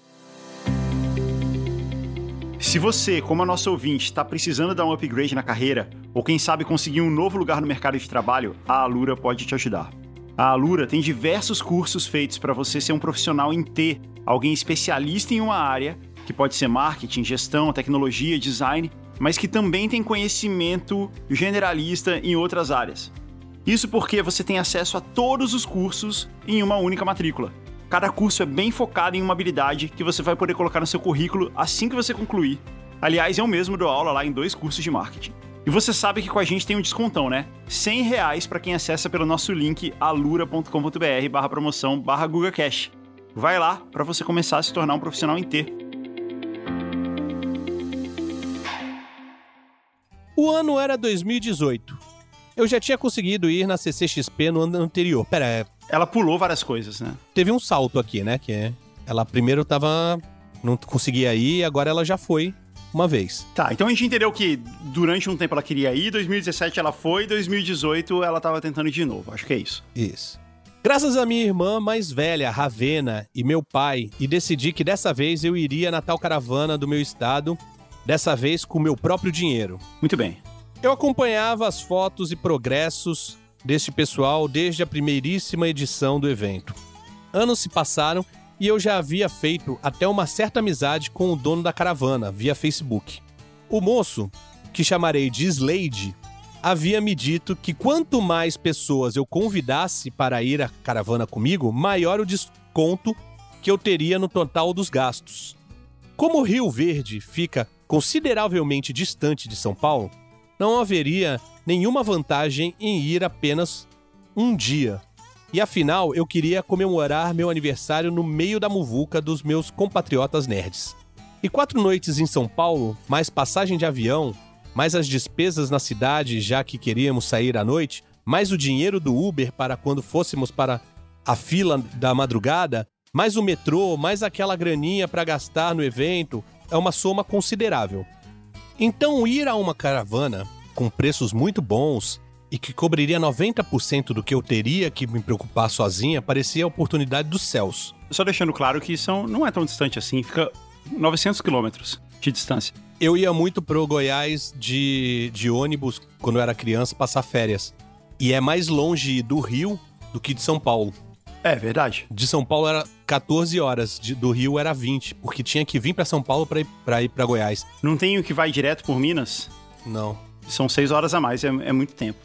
Se você, como a nossa ouvinte, está precisando dar um upgrade na carreira, ou quem sabe conseguir um novo lugar no mercado de trabalho, a Alura pode te ajudar. A Alura tem diversos cursos feitos para você ser um profissional em T, alguém especialista em uma área, que pode ser marketing, gestão, tecnologia, design, mas que também tem conhecimento generalista em outras áreas. Isso porque você tem acesso a todos os cursos em uma única matrícula. Cada curso é bem focado em uma habilidade que você vai poder colocar no seu currículo assim que você concluir. Aliás, eu mesmo dou aula lá em 2 cursos de marketing. E você sabe que com a gente tem um descontão, né? R$100 para quem acessa pelo nosso link alura.com.br/promoção/GugaCash. Vai lá para você começar a se tornar um profissional em T. O ano era 2018. Eu já tinha conseguido ir na CCXP no ano anterior. Pera, Ela pulou várias coisas, né? teve um salto aqui, né? Ela primeiro não conseguia ir, agora ela já foi uma vez. Tá, então a gente entendeu que durante um tempo ela queria ir, 2017 ela foi, 2018 ela tava tentando ir de novo. Acho que é isso. Isso. Graças à minha irmã mais velha, Ravena, e meu pai, e decidi que dessa vez eu iria na tal caravana do meu estado, dessa vez com meu próprio dinheiro. Muito bem. Eu acompanhava as fotos e progressos deste pessoal desde a primeiríssima edição do evento. Anos se passaram e eu já havia feito até uma certa amizade com o dono da caravana, via Facebook. O moço, que chamarei de Slade, havia me dito que quanto mais pessoas eu convidasse para ir à caravana comigo, maior o desconto que eu teria no total dos gastos. Como Rio Verde fica consideravelmente distante de São Paulo, não haveria nenhuma vantagem em ir apenas um dia. E afinal, eu queria comemorar meu aniversário no meio da muvuca dos meus compatriotas nerds. E 4 noites em São Paulo, mais passagem de avião, mais as despesas na cidade, já que queríamos sair à noite, mais o dinheiro do Uber para quando fôssemos para a fila da madrugada, mais o metrô, mais aquela graninha para gastar no evento, é uma soma considerável. Então ir a uma caravana com preços muito bons e que cobriria 90% do que eu teria que me preocupar sozinha parecia a oportunidade dos céus. Só deixando claro que não é tão distante assim, fica 900 quilômetros de distância. Eu ia muito pro Goiás de ônibus quando eu era criança passar férias. E é mais longe do Rio do que de São Paulo. É verdade. De São Paulo era 14 horas, do Rio era 20, porque tinha que vir pra São Paulo pra ir pra Goiás. Não tem o que vai direto por Minas? Não. São 6 horas a mais, é muito tempo.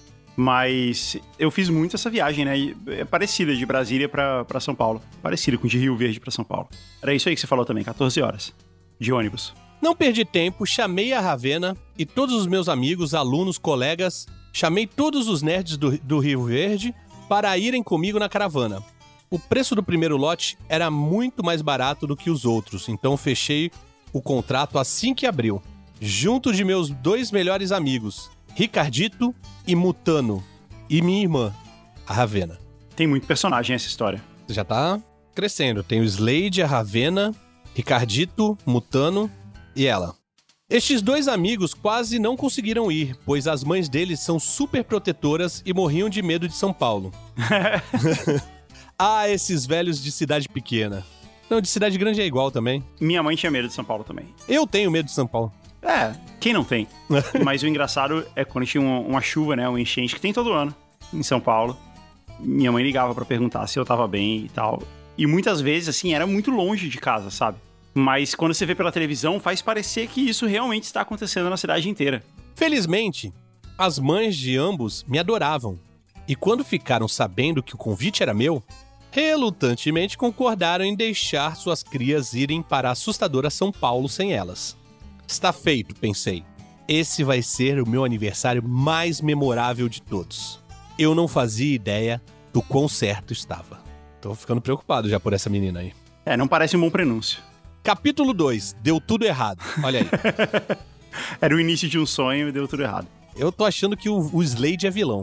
Mas eu fiz muito essa viagem, né? E é parecida de Brasília pra São Paulo. Parecida com de Rio Verde pra São Paulo. Era isso aí que você falou também, 14 horas de ônibus. Não perdi tempo, chamei a Ravena e todos os meus amigos, alunos, colegas, chamei todos os nerds do Rio Verde para irem comigo na caravana. O preço do primeiro lote era muito mais barato do que os outros, então fechei o contrato assim que abriu, junto de meus 2 melhores amigos, Ricardito e Mutano, e minha irmã, a Ravena. Tem muito personagem essa história. Já tá crescendo, tem o Slade, a Ravena, Ricardito, Mutano e ela. Estes 2 amigos quase não conseguiram ir, pois as mães deles são super protetoras e morriam de medo de São Paulo. Ah, esses velhos de cidade pequena. Não, de cidade grande é igual também. Minha mãe tinha medo de São Paulo também. Eu tenho medo de São Paulo. É, quem não tem? Mas o engraçado é quando tinha uma chuva, né, uma enchente, que tem todo ano em São Paulo. Minha mãe ligava pra perguntar se eu tava bem e tal. E muitas vezes, assim, era muito longe de casa, sabe? Mas quando você vê pela televisão, faz parecer que isso realmente está acontecendo na cidade inteira. Felizmente, as mães de ambos me adoravam. E quando ficaram sabendo que o convite era meu, relutantemente concordaram em deixar suas crias irem para a assustadora São Paulo sem elas. Está feito, pensei. Esse vai ser o meu aniversário mais memorável de todos. Eu não fazia ideia do quão certo estava. Tô ficando preocupado já por essa menina aí. É, não parece um bom prenúncio. Capítulo 2. Deu tudo errado. Olha aí. Era o início de um sonho e deu tudo errado. Eu tô achando que o Slade é vilão.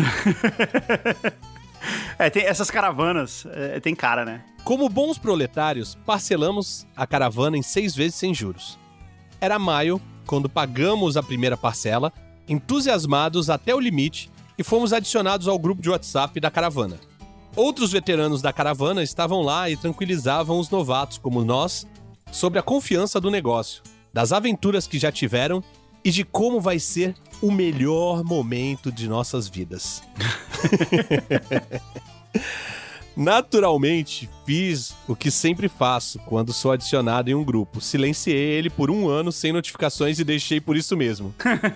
Tem essas caravanas, tem cara, né? Como bons proletários, parcelamos a caravana em 6 vezes sem juros. Era maio, quando pagamos a primeira parcela, entusiasmados até o limite, e fomos adicionados ao grupo de WhatsApp da caravana. Outros veteranos da caravana estavam lá e tranquilizavam os novatos como nós sobre a confiança do negócio, das aventuras que já tiveram e de como vai ser o melhor momento de nossas vidas. Naturalmente, fiz o que sempre faço quando sou adicionado em um grupo. Silenciei ele por 1 ano sem notificações e deixei por isso mesmo.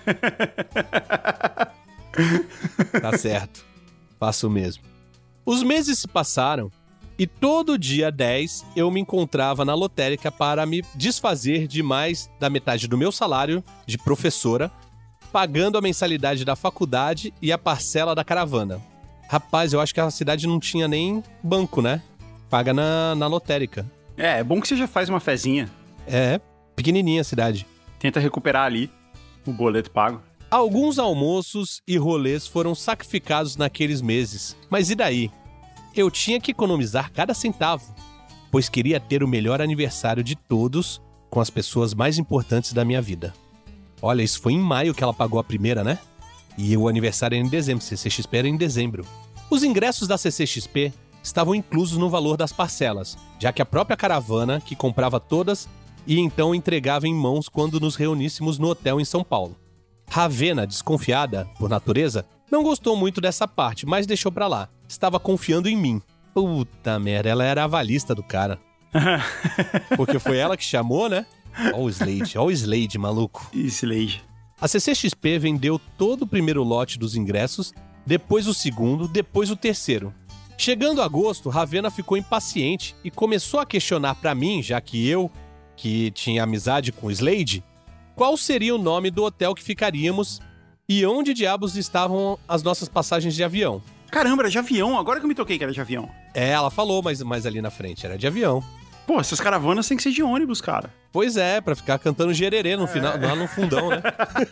Tá certo. Faço o mesmo. Os meses se passaram e todo dia 10 eu me encontrava na lotérica para me desfazer de mais da metade do meu salário de professora, pagando a mensalidade da faculdade e a parcela da caravana. Rapaz, eu acho que a cidade não tinha nem banco, né? Paga na lotérica. É bom que você já faz uma fezinha. É, pequenininha a cidade. Tenta recuperar ali o boleto pago. Alguns almoços e rolês foram sacrificados naqueles meses, mas e daí? Eu tinha que economizar cada centavo, pois queria ter o melhor aniversário de todos com as pessoas mais importantes da minha vida. Olha, isso foi em maio que ela pagou a primeira, né? E o aniversário era em dezembro, CCXP era em dezembro. Os ingressos da CCXP estavam inclusos no valor das parcelas, já que a própria caravana que comprava todas e então entregava em mãos quando nos reuníssemos no hotel em São Paulo. Ravena, desconfiada, por natureza, não gostou muito dessa parte, mas deixou pra lá. Estava confiando em mim. Puta merda, ela era a avalista do cara. Porque foi ela que chamou, né? Ó o Slade, maluco. Slade. A CCXP vendeu todo o primeiro lote dos ingressos, depois o segundo, depois o terceiro. Chegando a agosto, Ravena ficou impaciente e começou a questionar pra mim, já que eu, que tinha amizade com o Slade, qual seria o nome do hotel que ficaríamos e onde diabos estavam as nossas passagens de avião. Caramba, era de avião? Agora que eu me toquei que era de avião. É, ela falou, mas ali na frente era de avião. Pô, essas caravanas têm que ser de ônibus, cara. Pois é, pra ficar cantando gererê no final, lá no fundão, né?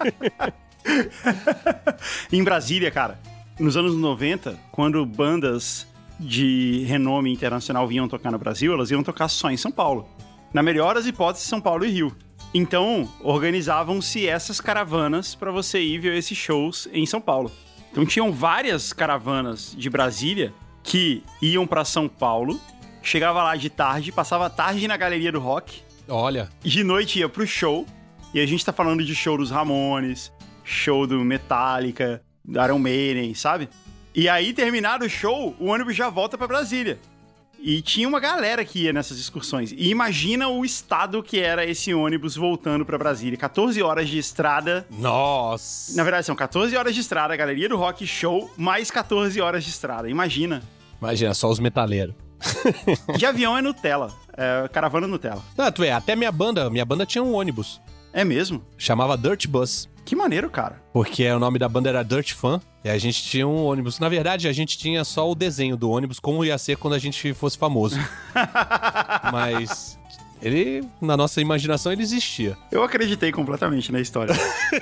Em Brasília, cara, nos anos 90, quando bandas de renome internacional vinham tocar no Brasil, elas iam tocar só em São Paulo. Na melhor das hipóteses, São Paulo e Rio. Então, organizavam-se essas caravanas para você ir ver esses shows em São Paulo. Então, tinham várias caravanas de Brasília que iam para São Paulo, chegava lá de tarde, passava a tarde na Galeria do Rock. Olha. E de noite ia pro show. E a gente tá falando de show dos Ramones, show do Metallica, do Iron Maiden, sabe? E aí, terminado o show, o ônibus já volta pra Brasília. E tinha uma galera que ia nessas excursões. E imagina o estado que era esse ônibus voltando pra Brasília. 14 horas de estrada. Nossa! Na verdade, são 14 horas de estrada, Galeria do Rock, show, mais 14 horas de estrada. Imagina. Imagina, só os metaleiros. De avião é Nutella. É caravana Nutella. Ah, tu vê, até minha banda tinha um ônibus. É mesmo? Chamava Dirt Bus. Que maneiro, cara. Porque o nome da banda era Dirt Fan, e a gente tinha um ônibus. Na verdade, a gente tinha só o desenho do ônibus, como ia ser quando a gente fosse famoso. Mas ele, na nossa imaginação, ele existia. Eu acreditei completamente na história.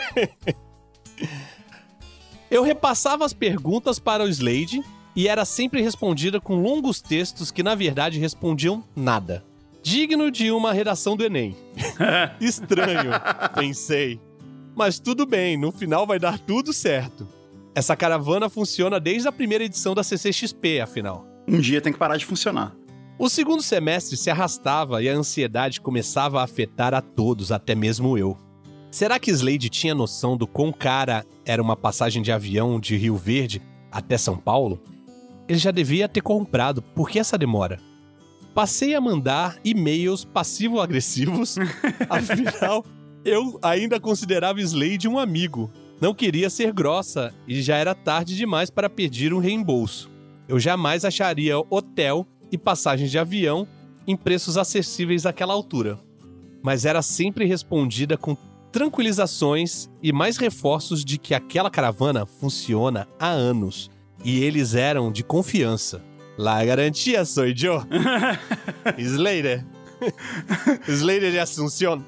Eu repassava as perguntas para o Slade e era sempre respondida com longos textos que, na verdade, respondiam nada. Digno de uma redação do Enem. Estranho, pensei. Mas tudo bem, no final vai dar tudo certo. Essa caravana funciona desde a primeira edição da CCXP, afinal. Um dia tem que parar de funcionar. O segundo semestre se arrastava e a ansiedade começava a afetar a todos, até mesmo eu. Será que Slade tinha noção do quão cara era uma passagem de avião de Rio Verde até São Paulo? Ele já devia ter comprado. Por que essa demora? Passei a mandar e-mails passivo-agressivos. Afinal, eu ainda considerava Slade um amigo. Não queria ser grossa e já era tarde demais para pedir um reembolso. Eu jamais acharia hotel e passagens de avião em preços acessíveis àquela altura. Mas era sempre respondida com tranquilizações e mais reforços de que aquela caravana funciona há anos. E eles eram de confiança. La garantia soy yo. Slater. Slater de Assunción.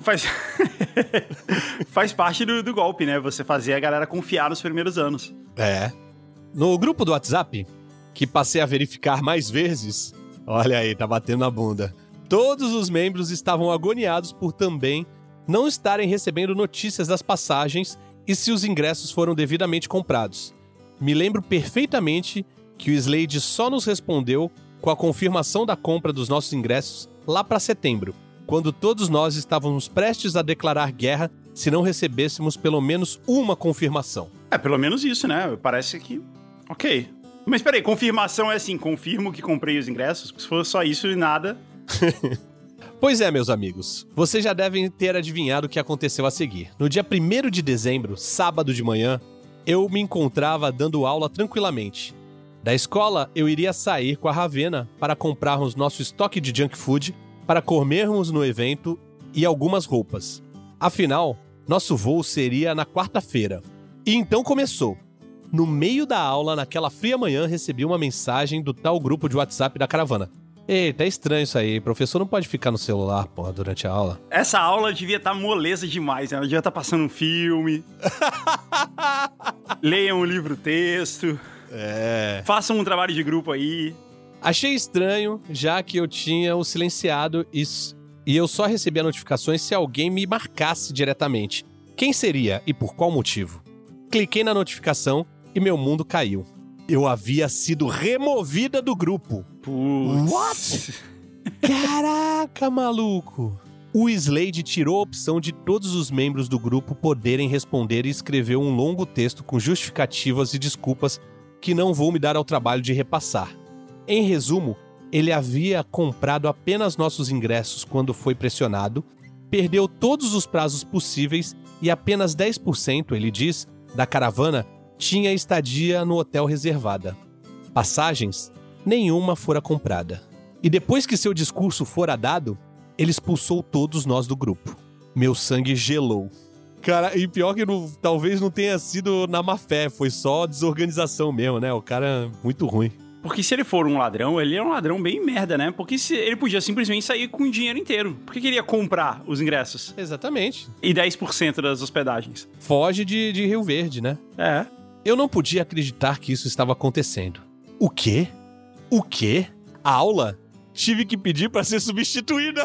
Faz parte do golpe, né? Você fazer a galera confiar nos primeiros anos. É. No grupo do WhatsApp, que passei a verificar mais vezes, olha aí, tá batendo na bunda. Todos os membros estavam agoniados por também não estarem recebendo notícias das passagens e se os ingressos foram devidamente comprados. Me lembro perfeitamente que o Slade só nos respondeu com a confirmação da compra dos nossos ingressos lá para setembro, quando todos nós estávamos prestes a declarar guerra se não recebêssemos pelo menos uma confirmação. É, pelo menos isso, né? Parece que... Ok. Mas peraí, confirmação é assim, confirmo que comprei os ingressos? Se for só isso e nada... Pois é, meus amigos. Vocês já devem ter adivinhado o que aconteceu a seguir. No dia 1º de dezembro, sábado de manhã, eu me encontrava dando aula tranquilamente. Da escola, eu iria sair com a Ravena para comprarmos nosso estoque de junk food para comermos no evento e algumas roupas. Afinal, nosso voo seria na quarta-feira. E então começou. No meio da aula, naquela fria manhã, recebi uma mensagem do tal grupo de WhatsApp da caravana. Eita, é estranho isso aí. O professor não pode ficar no celular, porra, durante a aula. Essa aula devia estar moleza demais, né? Ela devia estar passando um filme. Leiam um livro-texto. Façam um trabalho de grupo aí. Achei estranho, já que eu tinha o silenciado e eu só recebia notificações se alguém me marcasse diretamente. Quem seria e por qual motivo? Cliquei na notificação e meu mundo caiu. Eu havia sido removida do grupo. Putz. What? Caraca, maluco. O Slade tirou a opção de todos os membros do grupo poderem responder e escreveu um longo texto com justificativas e desculpas que não vou me dar ao trabalho de repassar. Em resumo, ele havia comprado apenas nossos ingressos quando foi pressionado, perdeu todos os prazos possíveis e apenas 10%, ele diz, da caravana tinha estadia no hotel reservada. Passagens, nenhuma fora comprada. E depois que seu discurso fora dado, ele expulsou todos nós do grupo. Meu sangue gelou. Cara, e pior que talvez não tenha sido na má fé, foi só desorganização mesmo, né? O cara é muito ruim. Porque se ele for um ladrão, ele é um ladrão bem merda, né? Porque ele podia simplesmente sair com o dinheiro inteiro. Por que queria comprar os ingressos? Exatamente. E 10% das hospedagens. Foge de Rio Verde, né? É. Eu não podia acreditar que isso estava acontecendo. O quê? O quê? A aula? Tive que pedir pra ser substituída.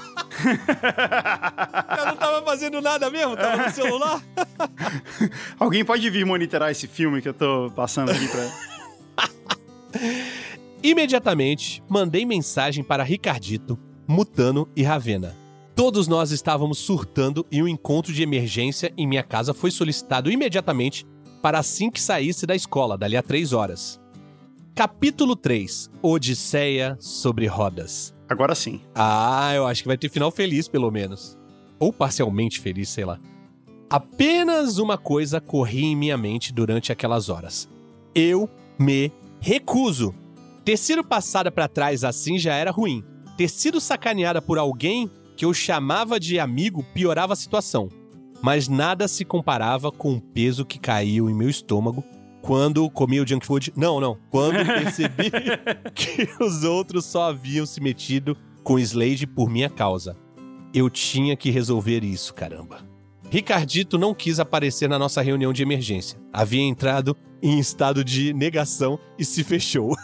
Eu não tava fazendo nada mesmo, tava no celular. Alguém pode vir monitorar esse filme que eu tô passando aqui pra... Imediatamente, mandei mensagem para Ricardito, Mutano e Ravena. Todos nós estávamos surtando e um encontro de emergência em minha casa foi solicitado imediatamente para assim que saísse da escola, dali a 3 horas. Capítulo 3. Odisseia sobre rodas. Agora sim. Eu acho que vai ter final feliz, pelo menos. Ou parcialmente feliz, sei lá. Apenas uma coisa corria em minha mente durante aquelas horas. Eu me recuso. Ter sido passada pra trás assim já era ruim. Ter sido sacaneada por alguém que eu chamava de amigo piorava a situação. Mas nada se comparava com o peso que caiu em meu estômago quando comi o junk food. Não. Quando percebi que os outros só haviam se metido com Slade por minha causa. Eu tinha que resolver isso, caramba. Ricardito não quis aparecer na nossa reunião de emergência. Havia entrado em estado de negação e se fechou.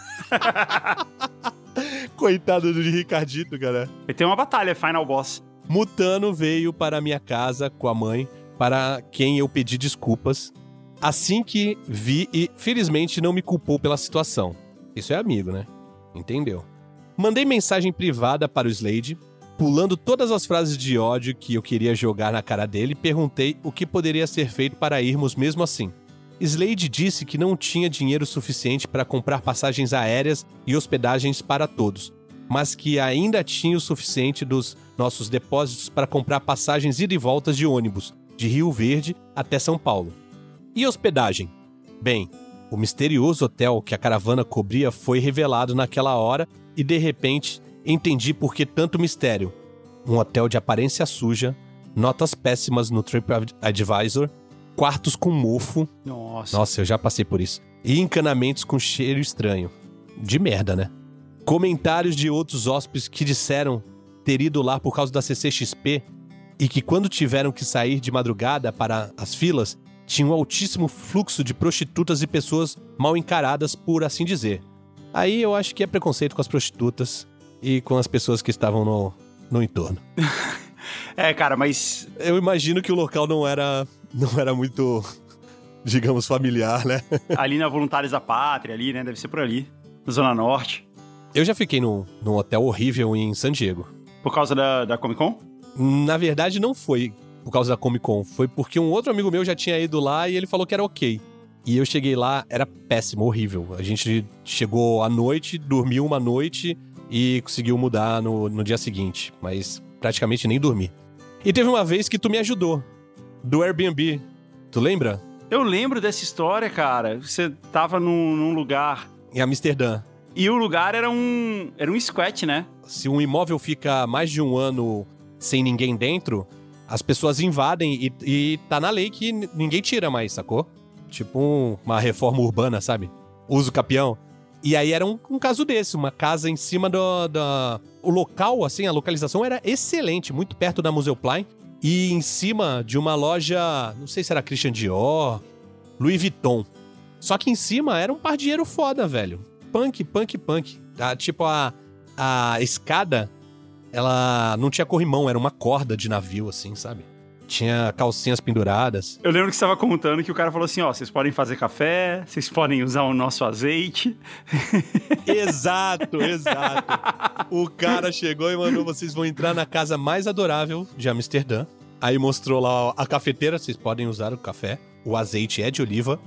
Coitado do Ricardito, cara. Vai ter uma batalha, Final Boss. Mutano veio para minha casa com a mãe, para quem eu pedi desculpas, assim que vi e, felizmente, não me culpou pela situação. Isso é amigo, né? Entendeu? Mandei mensagem privada para o Slade, pulando todas as frases de ódio que eu queria jogar na cara dele, perguntei o que poderia ser feito para irmos mesmo assim. Slade disse que não tinha dinheiro suficiente para comprar passagens aéreas e hospedagens para todos, mas que ainda tinha o suficiente dos nossos depósitos para comprar passagens ida e voltas de ônibus, de Rio Verde até São Paulo. E hospedagem? Bem, o misterioso hotel que a caravana cobria foi revelado naquela hora e, de repente, entendi por que tanto mistério. Um hotel de aparência suja, notas péssimas no TripAdvisor, quartos com mofo. Nossa, eu já passei por isso. E encanamentos com cheiro estranho. De merda, né? Comentários de outros hóspedes que disseram ter ido lá por causa da CCXP e que quando tiveram que sair de madrugada para as filas, tinha um altíssimo fluxo de prostitutas e pessoas mal encaradas, por assim dizer. Aí eu acho que é preconceito com as prostitutas e com as pessoas que estavam no entorno. Cara, mas... Eu imagino que o local não era muito, digamos, familiar, né? Ali na Voluntários da Pátria, ali, né? Deve ser por ali, na Zona Norte. Eu já fiquei num hotel horrível em San Diego. Por causa da Comic Con? Na verdade, não foi por causa da Comic Con. Foi porque um outro amigo meu já tinha ido lá e ele falou que era ok. E eu cheguei lá, era péssimo, horrível. A gente chegou à noite, dormiu uma noite e conseguiu mudar no dia seguinte. Mas praticamente nem dormi. E teve uma vez que tu me ajudou. Do Airbnb. Tu lembra? Eu lembro dessa história, cara. Você tava num lugar... Em Amsterdã. E o lugar era um squat, né? Se um imóvel fica mais de um ano sem ninguém dentro, as pessoas invadem e tá na lei que ninguém tira mais, sacou? Tipo uma reforma urbana, sabe? Uso capião. E aí era um caso desse, uma casa em cima o local, assim, a localização era excelente, muito perto da Museuplein. E em cima de uma loja, não sei se era Christian Dior, Louis Vuitton. Só que em cima era um pardieiro foda, velho. Punk. Tipo, a escada, ela não tinha corrimão, era uma corda de navio, assim, sabe? Tinha calcinhas penduradas. Eu lembro que você estava contando que o cara falou assim, ó, vocês podem fazer café, vocês podem usar o nosso azeite. Exato. O cara chegou e mandou, vocês vão entrar na casa mais adorável de Amsterdã. Aí mostrou lá a cafeteira, vocês podem usar o café. O azeite é de oliva.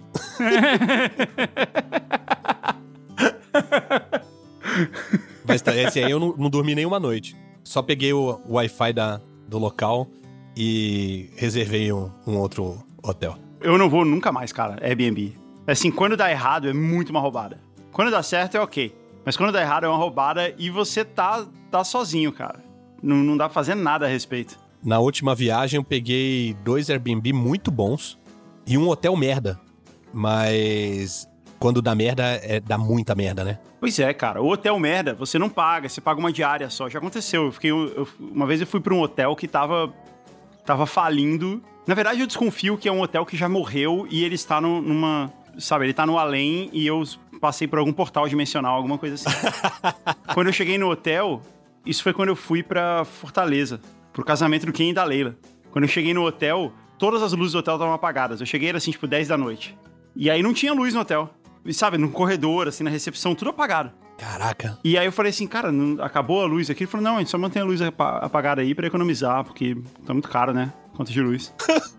Mas esse aí eu não dormi nenhuma noite. Só peguei o Wi-Fi do local e reservei um outro hotel. Eu não vou nunca mais, cara, Airbnb. Assim, quando dá errado é muito uma roubada. Quando dá certo é ok. Mas quando dá errado é uma roubada e você tá sozinho, cara. Não dá pra fazer nada a respeito. Na última viagem eu peguei 2 Airbnb muito bons e um hotel merda. Mas quando dá merda, dá muita merda, né? Pois é, cara. O hotel merda, você não paga, você paga uma diária só. Já aconteceu. Uma vez eu fui pra um hotel que tava falindo. Na verdade, eu desconfio que é um hotel que já morreu e ele está sabe, ele tá no além e eu passei por algum portal dimensional, alguma coisa assim. Quando eu cheguei no hotel, isso foi quando eu fui pra Fortaleza, pro casamento do Ken e da Leila. Quando eu cheguei no hotel, todas as luzes do hotel estavam apagadas. Eu cheguei, era assim, tipo, 10 da noite. E aí não tinha luz no hotel. E sabe, no corredor, assim, na recepção, tudo apagado. Caraca. E aí eu falei assim, cara, acabou a luz aqui? Ele falou, não, a gente só mantém a luz apagada aí pra economizar, porque tá muito caro, né? Conta de luz.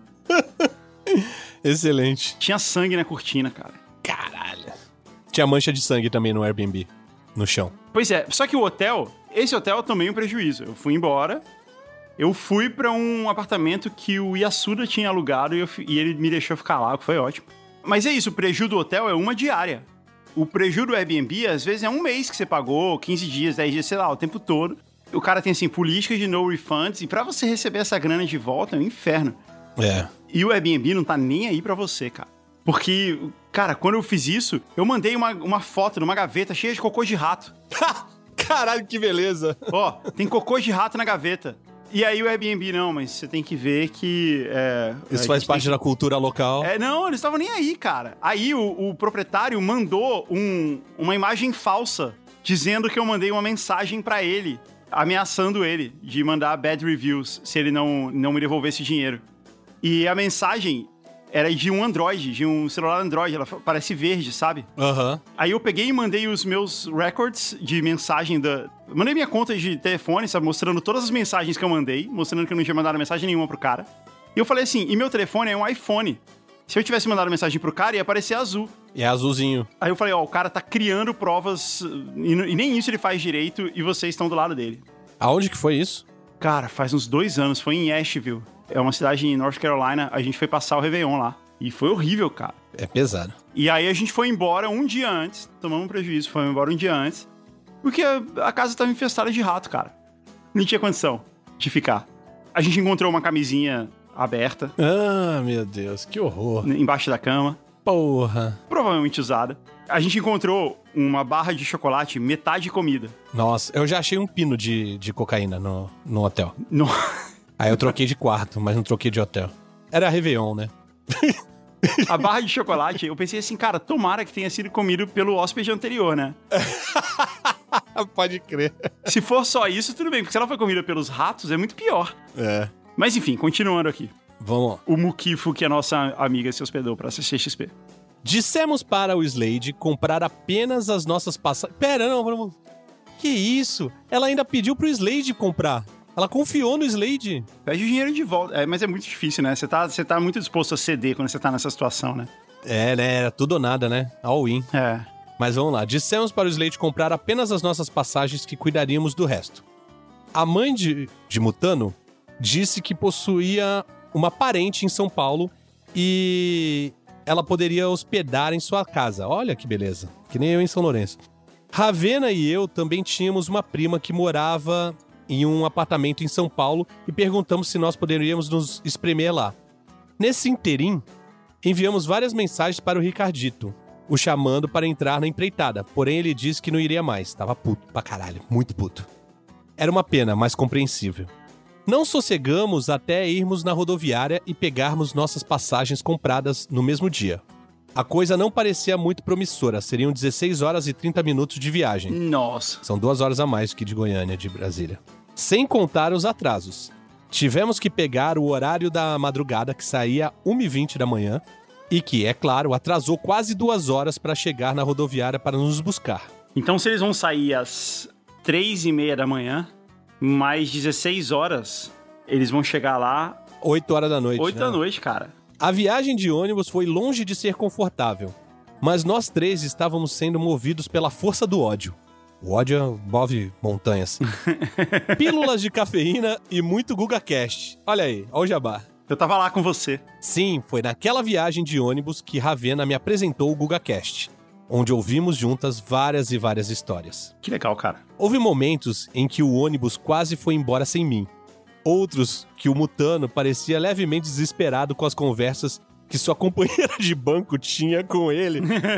Excelente. Tinha sangue na cortina, cara. Caralho. Tinha mancha de sangue também no Airbnb, no chão. Pois é, só que esse hotel eu tomei um prejuízo. Eu fui embora, eu fui pra um apartamento que o Yasuda tinha alugado e ele me deixou ficar lá, que foi ótimo. Mas é isso, o prejuízo do hotel é uma diária. O prejuízo do Airbnb, às vezes, é um mês que você pagou, 15 dias, 10 dias, sei lá, o tempo todo. O cara tem, assim, políticas de no refunds, e pra você receber essa grana de volta é um inferno. É. E o Airbnb não tá nem aí pra você, cara. Porque, cara, quando eu fiz isso, eu mandei uma foto numa gaveta cheia de cocô de rato. Caralho, que beleza. Ó, tem cocô de rato na gaveta. E aí o Airbnb, não, mas você tem que ver que... Isso faz parte da cultura local. Não, eles estavam nem aí, cara. Aí o proprietário mandou uma imagem falsa, dizendo que eu mandei uma mensagem pra ele, ameaçando ele de mandar bad reviews se ele não me devolvesse dinheiro. E a mensagem era de um Android, de um celular Android, ela parece verde, sabe? Aham. Aí eu peguei e mandei os meus records de mensagem Mandei minha conta de telefone, sabe? Mostrando todas as mensagens que eu mandei, mostrando que eu não tinha mandado mensagem nenhuma pro cara. E eu falei assim, e meu telefone é um iPhone. Se eu tivesse mandado mensagem pro cara, ia aparecer azul. E é azulzinho. Aí eu falei, ó, o cara tá criando provas, e nem isso ele faz direito, e vocês estão do lado dele. Aonde que foi isso? Cara, faz uns 2 anos, foi em Asheville. É uma cidade em North Carolina, a gente foi passar o Réveillon lá. E foi horrível, cara. É pesado. E aí a gente foi embora um dia antes, tomamos um prejuízo, foi embora um dia antes, porque a casa tava infestada de rato, cara. Não tinha condição de ficar. A gente encontrou uma camisinha aberta. Ah, meu Deus, que horror. Embaixo da cama. Porra. Provavelmente usada. A gente encontrou uma barra de chocolate, metade comida. Nossa, eu já achei um pino de cocaína no hotel. No... Aí eu troquei de quarto, mas não troquei de hotel. Era Réveillon, né? A barra de chocolate, eu pensei assim, cara, tomara que tenha sido comido pelo hóspede anterior, né? Pode crer. Se for só isso, tudo bem, porque se ela foi comida pelos ratos, é muito pior. É. Mas enfim, continuando aqui. Vamos lá. O Mukifo que a nossa amiga se hospedou pra CCXP. Dissemos para o Slade comprar apenas as nossas passagens... Pera, não. Que isso? Ela ainda pediu pro Slade comprar. Ela confiou no Slade. Pede o dinheiro de volta. Mas é muito difícil, né? Você tá muito disposto a ceder quando você tá nessa situação, né? É, né? Era tudo ou nada, né? All in. É. Mas vamos lá. Dissemos para o Slade comprar apenas as nossas passagens que cuidaríamos do resto. A mãe de Mutano disse que possuía uma parente em São Paulo e ela poderia hospedar em sua casa. Olha que beleza. Que nem eu em São Lourenço. Ravena e eu também tínhamos uma prima que morava em um apartamento em São Paulo e perguntamos se nós poderíamos nos espremer lá. Nesse interim, enviamos várias mensagens para o Ricardito. o chamando para entrar na empreitada, porém ele disse que não iria mais. Tava puto pra caralho, muito puto. Era uma pena, mas compreensível. Não sossegamos até irmos na rodoviária e pegarmos nossas passagens compradas no mesmo dia. A coisa não parecia muito promissora, seriam 16 horas e 30 minutos de viagem. Nossa. São 2 horas a mais que de Goiânia, de Brasília. Sem contar os atrasos. Tivemos que pegar o horário da madrugada, que saía 1h20 da manhã, e que, é claro, atrasou quase 2 horas para chegar na rodoviária para nos buscar. Então, se eles vão sair às 3h30 da manhã, mais 16 horas, eles vão chegar lá... 8 horas da noite. 8 da noite, cara. A viagem de ônibus foi longe de ser confortável, mas nós 3 estávamos sendo movidos pela força do ódio. O ódio move montanhas. Pílulas de cafeína e muito GugaCast. Olha aí, olha o jabá. Eu tava lá com você. Sim, foi naquela viagem de ônibus que Ravena me apresentou o GugaCast, onde ouvimos juntas várias e várias histórias. Que legal, cara. Houve momentos em que o ônibus quase foi embora sem mim. Outros que o Mutano parecia levemente desesperado com as conversas que sua companheira de banco tinha com ele.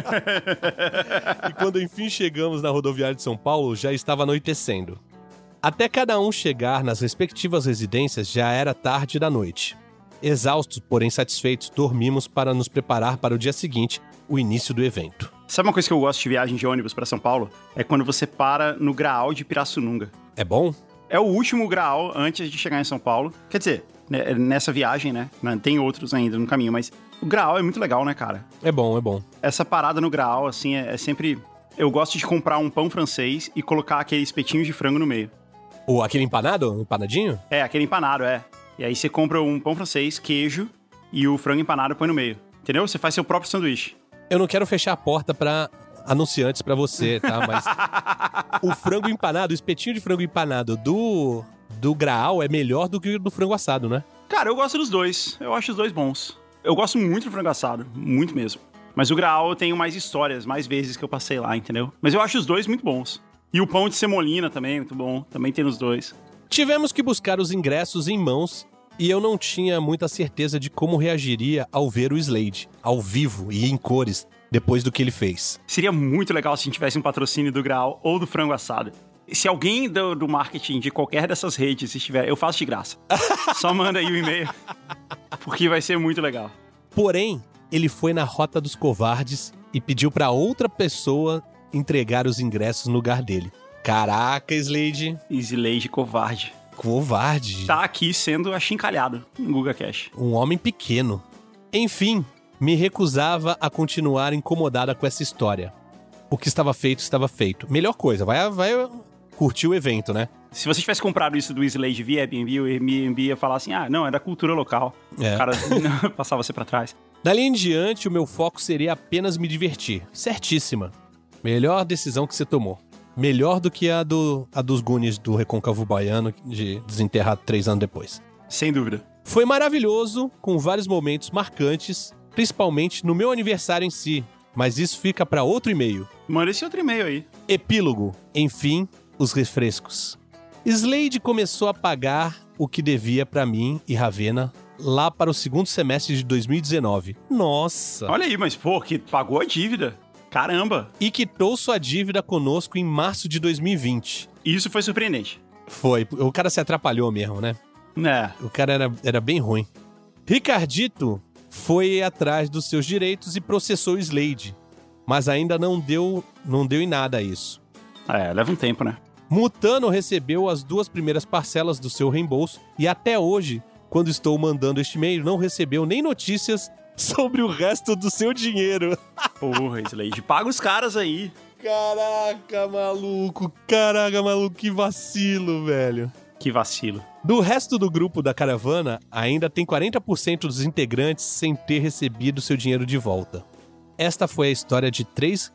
E quando enfim chegamos na rodoviária de São Paulo, já estava anoitecendo. Até cada um chegar nas respectivas residências, já era tarde da noite. Exaustos, porém satisfeitos, dormimos para nos preparar para o dia seguinte, o início do evento. Sabe uma coisa que eu gosto de viagem de ônibus pra São Paulo? É quando você para no Graal de Pirassununga. É bom? É o último Graal antes de chegar em São Paulo. Quer dizer, nessa viagem, né? Tem outros ainda no caminho, mas o Graal é muito legal, né, cara? É bom, é bom. Essa parada no Graal, assim, é sempre... Eu gosto de comprar um pão francês e colocar aqueles petinhos de frango no meio. Aquele empanado? Empanadinho? É, aquele empanado, é. E aí você compra um pão francês, queijo e o frango empanado põe no meio. Entendeu? Você faz seu próprio sanduíche. Eu não quero fechar a porta pra anunciantes pra você, tá? Mas o frango empanado, o espetinho de frango empanado do Graal é melhor do que o do frango assado, né? Cara, eu gosto dos dois. Eu acho os dois bons. Eu gosto muito do frango assado. Muito mesmo. Mas o Graal eu tenho mais histórias, mais vezes que eu passei lá, entendeu? Mas eu acho os dois muito bons. E o pão de semolina também, muito bom. Também tem nos dois. Tivemos que buscar os ingressos em mãos e eu não tinha muita certeza de como reagiria ao ver o Slade, ao vivo e em cores, depois do que ele fez. Seria muito legal se a gente tivesse um patrocínio do Graal ou do frango assado. Se alguém do marketing de qualquer dessas redes estiver, eu faço de graça. Só manda aí o e-mail, porque vai ser muito legal. Porém, ele foi na Rota dos Covardes e pediu pra outra pessoa entregar os ingressos no lugar dele. Caraca, Slade. Slade covarde. Covarde. Tá aqui sendo achincalhado no GugaCast. Um homem pequeno. Enfim, me recusava a continuar incomodada com essa história. O que estava feito, estava feito. Melhor coisa, vai curtir o evento, né? Se você tivesse comprado isso do Slade via Airbnb, o Airbnb ia falar assim, não, é da cultura local. É. O cara passava você pra trás. Dali em diante, o meu foco seria apenas me divertir. Certíssima. Melhor decisão que você tomou. Melhor do que a dos Goonies do Recôncavo Baiano, de desenterrar 3 anos depois. Sem dúvida. Foi maravilhoso, com vários momentos marcantes, principalmente no meu aniversário em si. Mas isso fica para outro e-mail. Manda esse outro e-mail aí. Epílogo. Enfim, os refrescos. Slade começou a pagar o que devia para mim e Ravena lá para o segundo semestre de 2019. Nossa! Olha aí, mas pô, que pagou a dívida. Caramba! E quitou sua dívida conosco em março de 2020. Isso foi surpreendente. Foi. O cara se atrapalhou mesmo, né? É. O cara era bem ruim. Ricardito foi atrás dos seus direitos e processou o Slade. Mas ainda não deu em nada isso. Leva um tempo, né? Mutano recebeu as 2 primeiras parcelas do seu reembolso e até hoje, quando estou mandando este e-mail, não recebeu nem notícias sobre o resto do seu dinheiro. Porra, Slade, paga os caras aí. Caraca, maluco, que vacilo, velho. Que vacilo. Do resto do grupo da caravana, ainda tem 40% dos integrantes sem ter recebido seu dinheiro de volta. Esta foi a história de 3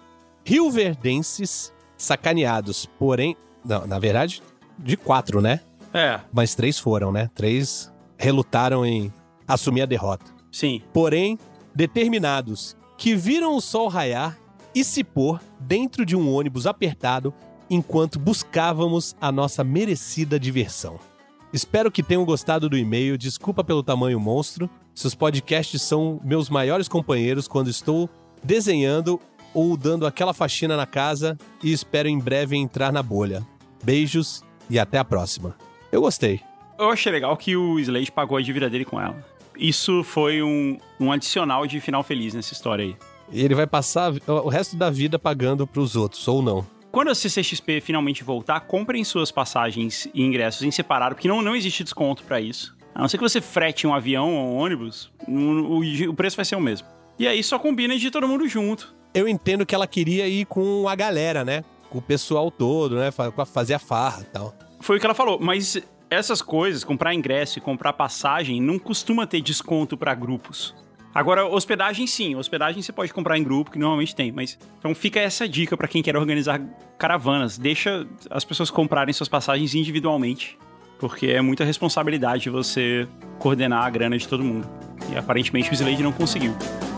rioverdenses sacaneados, porém... Não, na verdade, de 4, né? Mas 3 foram, né? 3 relutaram em assumir a derrota. Sim. Porém, determinados, que viram o sol raiar e se pôr dentro de um ônibus apertado enquanto buscávamos a nossa merecida diversão. Espero que tenham gostado do e-mail, desculpa pelo tamanho monstro, seus podcasts são meus maiores companheiros quando estou desenhando ou dando aquela faxina na casa e espero em breve entrar na bolha. Beijos e até a próxima. Eu gostei. Eu achei legal que o Slade pagou a dívida dele com ela. Isso foi um adicional de final feliz nessa história aí. E ele vai passar o resto da vida pagando pros outros, ou não. Quando a CCXP finalmente voltar, comprem suas passagens e ingressos em separado, porque não existe desconto pra isso. A não ser que você frete um avião ou um ônibus, o preço vai ser o mesmo. E aí só combina de todo mundo junto. Eu entendo que ela queria ir com a galera, né? Com o pessoal todo, né? Fazer a farra e tal. Foi o que ela falou, mas essas coisas, comprar ingresso e comprar passagem, não costuma ter desconto pra grupos. Agora, hospedagem sim, hospedagem você pode comprar em grupo, que normalmente tem, mas... Então fica essa dica pra quem quer organizar caravanas, deixa as pessoas comprarem suas passagens individualmente, porque é muita responsabilidade você coordenar a grana de todo mundo. E aparentemente o Slade não conseguiu.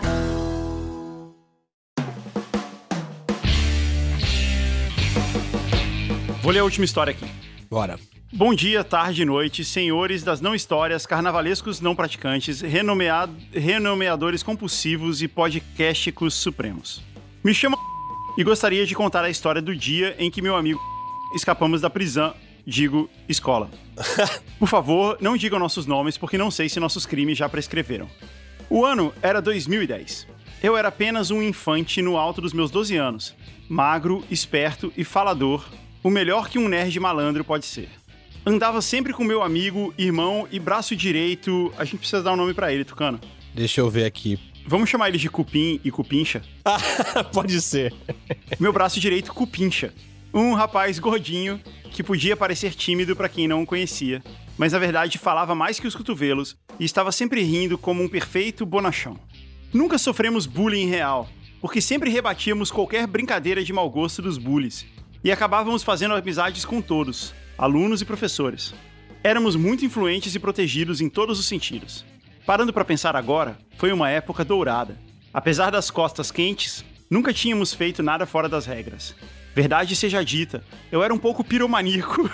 Vou ler a última história aqui. Bora. Bom dia, tarde e noite, senhores das não histórias, carnavalescos não praticantes, renomeadores compulsivos e podcasticos supremos. Me chamo e gostaria de contar a história do dia em que meu amigo escapamos da prisão, digo, escola. Por favor, não digam nossos nomes, porque não sei se nossos crimes já prescreveram. O ano era 2010. Eu era apenas um infante no alto dos meus 12 anos, magro, esperto e falador, o melhor que um nerd malandro pode ser. Andava sempre com meu amigo, irmão e braço direito... A gente precisa dar um nome pra ele, Tucano. Deixa eu ver aqui. Vamos chamar ele de Cupim e Cupincha? Pode ser. Meu braço direito, Cupincha. Um rapaz gordinho que podia parecer tímido pra quem não o conhecia, mas na verdade falava mais que os cotovelos e estava sempre rindo como um perfeito bonachão. Nunca sofremos bullying real, porque sempre rebatíamos qualquer brincadeira de mau gosto dos bullies e acabávamos fazendo amizades com todos, alunos e professores. Éramos muito influentes e protegidos em todos os sentidos. Parando pra pensar agora, foi uma época dourada. Apesar das costas quentes, nunca tínhamos feito nada fora das regras. Verdade seja dita, eu era um pouco piromaníaco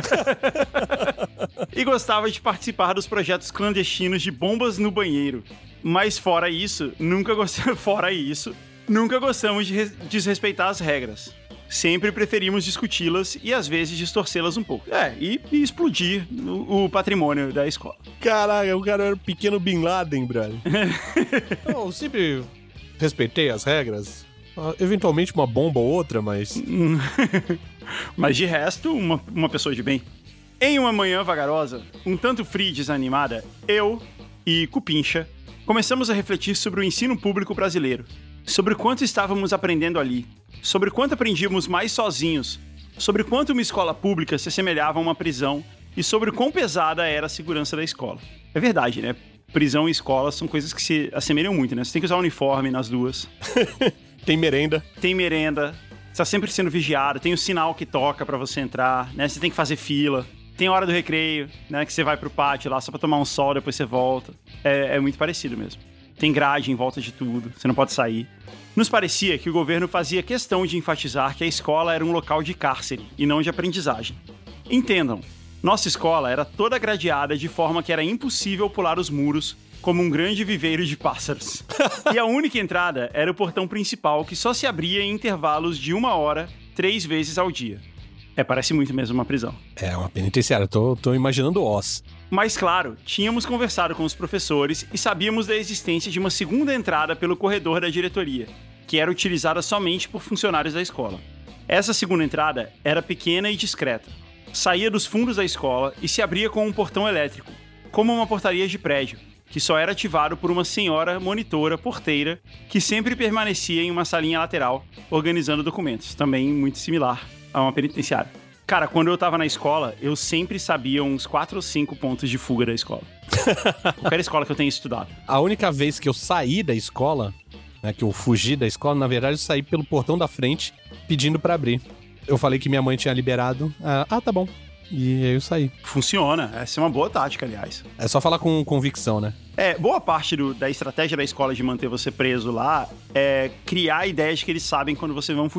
e gostava de participar dos projetos clandestinos de bombas no banheiro. Mas fora isso, nunca gostamos de desrespeitar as regras. Sempre preferimos discuti-las e às vezes distorcê-las um pouco. E explodir o patrimônio da escola. Caraca, o cara era o pequeno Bin Laden, brother. Eu sempre respeitei as regras. Eventualmente uma bomba ou outra, mas... Mas de resto, uma pessoa de bem. Em uma manhã vagarosa, um tanto fria e desanimada, eu e Cupincha começamos a refletir sobre o ensino público brasileiro. Sobre quanto estávamos aprendendo ali. Sobre quanto aprendíamos mais sozinhos. Sobre quanto uma escola pública se assemelhava a uma prisão. E sobre quão pesada era a segurança da escola. É verdade, né? Prisão e escola são coisas que se assemelham muito, né? Você tem que usar uniforme nas duas. Tem merenda. Tem merenda. Você tá sempre sendo vigiado. Tem o sinal que toca pra você entrar, né? Você tem que fazer fila. Tem hora do recreio, né? Que você vai pro pátio lá só pra tomar um sol, depois você volta. É muito parecido mesmo. Tem grade em volta de tudo. Você não pode sair. Nos parecia que o governo fazia questão de enfatizar que a escola era um local de cárcere e não de aprendizagem. Entendam, nossa escola era toda gradeada de forma que era impossível pular os muros como um grande viveiro de pássaros. E a única entrada era o portão principal, que só se abria em intervalos de 1 hora, 3 vezes ao dia. Parece muito mesmo uma prisão. É uma penitenciária, tô imaginando Oz. Mas claro, tínhamos conversado com os professores e sabíamos da existência de uma segunda entrada pelo corredor da diretoria, que era utilizada somente por funcionários da escola. Essa segunda entrada era pequena e discreta. Saía dos fundos da escola e se abria com um portão elétrico, como uma portaria de prédio, que só era ativado por uma senhora monitora porteira que sempre permanecia em uma salinha lateral, organizando documentos, também muito similar a uma penitenciária. Cara, quando eu tava na escola, eu sempre sabia uns 4 ou 5 pontos de fuga da escola. Qualquer escola que eu tenha estudado. A única vez que eu saí da escola, né, que eu fugi da escola, na verdade eu saí pelo portão da frente pedindo pra abrir. Eu falei que minha mãe tinha liberado. Tá bom. E aí eu saí. Funciona. Essa é uma boa tática, aliás. É só falar com convicção, né? Boa parte da estratégia da escola de manter você preso lá é criar a ideia de que eles sabem quando você vai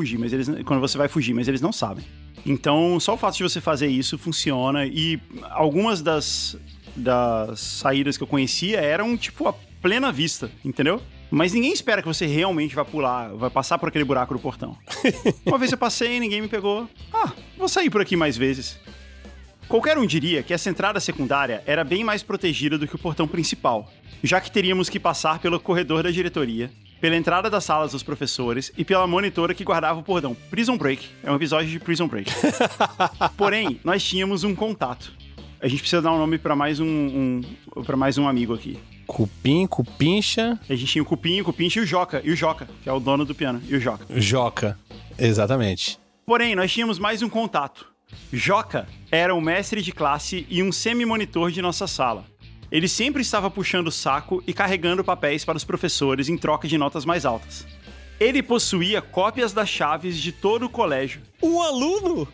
fugir, mas eles não sabem. Então, só o fato de você fazer isso funciona. E algumas das saídas que eu conhecia eram, tipo, a plena vista, entendeu? Mas ninguém espera que você realmente vai passar por aquele buraco do portão. Uma vez eu passei, ninguém me pegou. Vou sair por aqui mais vezes. Qualquer um diria que essa entrada secundária era bem mais protegida do que o portão principal, já que teríamos que passar pelo corredor da diretoria, pela entrada das salas dos professores e pela monitora que guardava o portão. Prison Break. É um episódio de Prison Break. Porém, nós tínhamos um contato. A gente precisa dar um nome pra mais um amigo aqui. Cupim, Cupincha... A gente tinha o Cupim, o Cupincha e o Joca, que é o dono do piano, e o Joca. Joca, exatamente. Porém, nós tínhamos mais um contato. Joca era um mestre de classe e um semi-monitor de nossa sala. Ele sempre estava puxando o saco e carregando papéis para os professores em troca de notas mais altas. Ele possuía cópias das chaves de todo o colégio. Um aluno?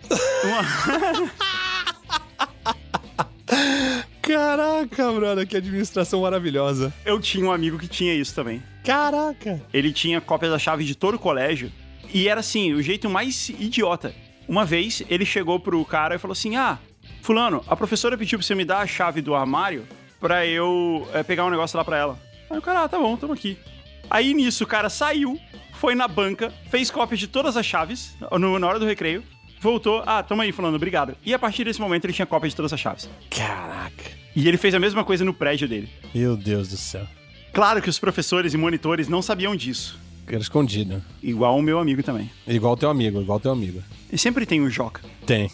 Caraca, brother, que administração maravilhosa. Eu tinha um amigo que tinha isso também. Caraca. Ele tinha cópias das chaves de todo o colégio e era assim, o jeito mais idiota. Uma vez, ele chegou pro cara e falou assim, fulano, a professora pediu pra você me dar a chave do armário pra eu pegar um negócio lá pra ela. Aí o cara, tá bom, tamo aqui. Aí nisso, o cara saiu, foi na banca, fez cópia de todas as chaves na hora do recreio, voltou, tamo aí, fulano, obrigado. E a partir desse momento, ele tinha cópia de todas as chaves. Caraca. E ele fez a mesma coisa no prédio dele. Meu Deus do céu. Claro que os professores e monitores não sabiam disso. Era escondido. Igual o meu amigo também. Igual o teu amigo. E sempre tem um Joca. Tem.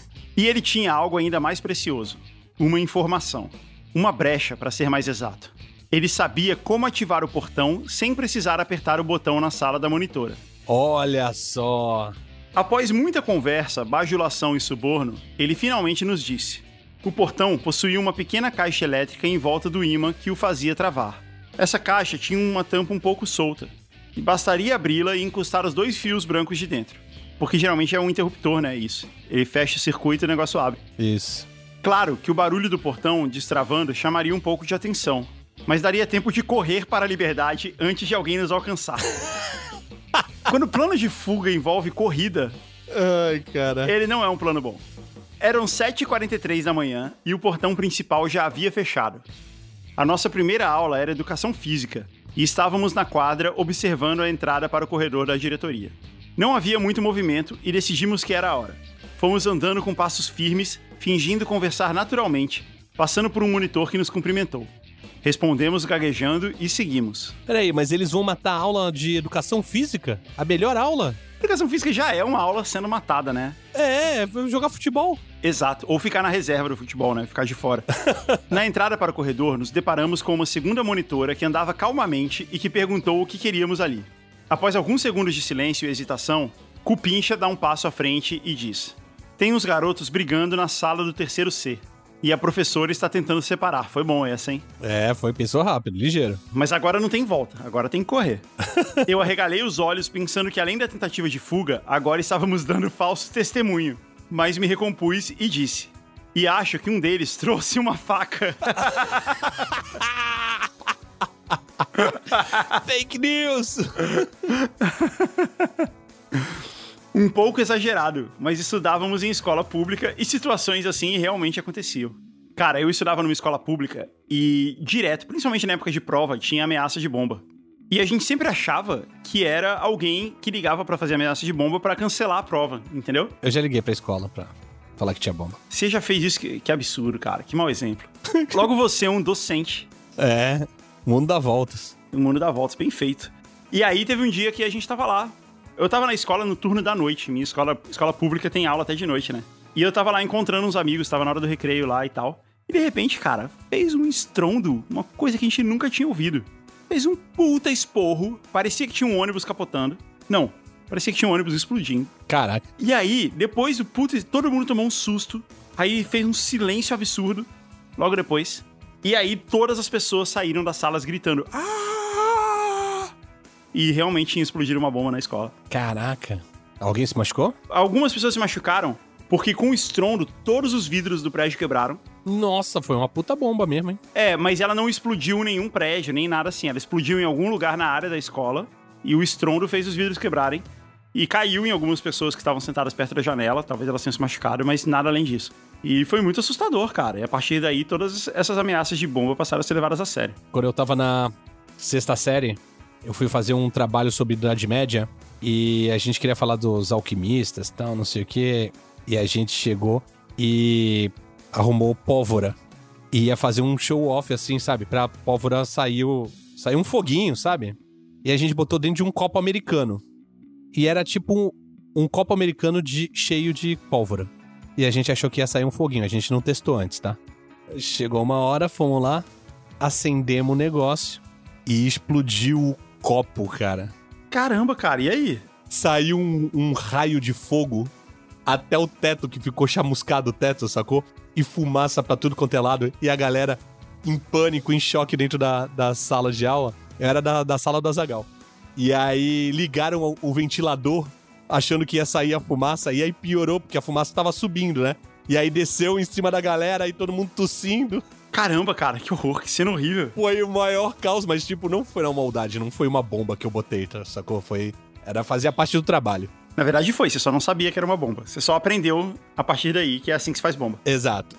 E ele tinha algo ainda mais precioso. Uma informação. Uma brecha, para ser mais exato. Ele sabia como ativar o portão sem precisar apertar o botão na sala da monitora. Olha só. Após muita conversa, bajulação e suborno, ele finalmente nos disse. O portão possuía uma pequena caixa elétrica em volta do ímã que o fazia travar. Essa caixa tinha uma tampa um pouco solta. E bastaria abri-la e encostar os 2 fios brancos de dentro. Porque geralmente é um interruptor, né? Isso. Ele fecha o circuito e o negócio abre. Isso. Claro que o barulho do portão destravando chamaria um pouco de atenção. Mas daria tempo de correr para a liberdade antes de alguém nos alcançar. Quando o plano de fuga envolve corrida... Ai, cara. Ele não é um plano bom. Eram 7h43 da manhã e o portão principal já havia fechado. A nossa primeira aula era Educação Física. E estávamos na quadra observando a entrada para o corredor da diretoria. Não havia muito movimento e decidimos que era a hora. Fomos andando com passos firmes, fingindo conversar naturalmente, passando por um monitor que nos cumprimentou. Respondemos gaguejando e seguimos. Peraí, mas eles vão matar a aula de Educação Física? A melhor aula? Educação Física já é uma aula sendo matada, né? Jogar futebol. Exato, ou ficar na reserva do futebol, né? Ficar de fora. Na entrada para o corredor, nos deparamos com uma segunda monitora que andava calmamente e que perguntou o que queríamos ali. Após alguns segundos de silêncio e hesitação, Cupincha dá um passo à frente e diz: tem uns garotos brigando na sala do 3º C. E a professora está tentando separar. Foi bom essa, hein? Pensou rápido, ligeiro. Mas agora não tem volta, agora tem que correr. Eu arregalei os olhos pensando que além da tentativa de fuga, agora estávamos dando falso testemunho. Mas me recompus e disse: e acho que um deles trouxe uma faca. Fake news! Um pouco exagerado, mas estudávamos em escola pública e situações assim realmente aconteciam. Cara, eu estudava numa escola pública e direto, principalmente na época de prova, tinha ameaça de bomba. E a gente sempre achava que era alguém que ligava pra fazer ameaça de bomba pra cancelar a prova, entendeu? Eu já liguei pra escola pra falar que tinha bomba. Você já fez isso? Que absurdo, cara. Que mau exemplo. Logo você é um docente. O mundo dá voltas. O mundo dá voltas, bem feito. E aí teve um dia que a gente tava lá. Eu tava na escola no turno da noite. Minha escola pública tem aula até de noite, né? E eu tava lá encontrando uns amigos, tava na hora do recreio lá e tal. E de repente, cara, fez um estrondo, uma coisa que a gente nunca tinha ouvido. Fez um puta esporro, parecia que tinha um ônibus capotando. Não, parecia que tinha um ônibus explodindo. Caraca. E aí, depois do puta, todo mundo tomou um susto. Aí fez um silêncio absurdo, logo depois. E aí todas as pessoas saíram das salas gritando: ah! E realmente tinha explodido uma bomba na escola. Caraca. Alguém se machucou? Algumas pessoas se machucaram, porque com o estrondo, todos os vidros do prédio quebraram. Nossa, foi uma puta bomba mesmo, hein? Mas ela não explodiu em nenhum prédio, nem nada assim. Ela explodiu em algum lugar na área da escola, e o estrondo fez os vidros quebrarem. E caiu em algumas pessoas que estavam sentadas perto da janela, talvez elas tenham se machucado, mas nada além disso. E foi muito assustador, cara. E a partir daí, todas essas ameaças de bomba passaram a ser levadas a sério. Quando eu tava na 6ª série, eu fui fazer um trabalho sobre Idade Média e a gente queria falar dos alquimistas e tal, não sei o quê. E a gente chegou e arrumou pólvora. E ia fazer um show-off, assim, sabe? Pra pólvora sair um foguinho, sabe? E a gente botou dentro de um copo americano. E era tipo um copo americano cheio de pólvora. E a gente achou que ia sair um foguinho. A gente não testou antes, tá? Chegou uma hora, fomos lá, acendemos o negócio e explodiu o copo, cara. Caramba, cara, e aí? Saiu um raio de fogo até o teto, que ficou chamuscado o teto, sacou? E fumaça pra tudo quanto é lado. E a galera em pânico, em choque dentro da sala de aula. Era da sala do Azaghal. E aí ligaram o ventilador, achando que ia sair a fumaça. E aí piorou, porque a fumaça tava subindo, né? E aí desceu em cima da galera, aí todo mundo tossindo. Caramba, cara, que horror, que cena horrível. Foi o maior caos, mas tipo, não foi uma maldade, não foi uma bomba que eu botei, tá? Sacou? Fazia parte do trabalho. Na verdade foi, você só não sabia que era uma bomba. Você só aprendeu a partir daí que é assim que se faz bomba. Exato.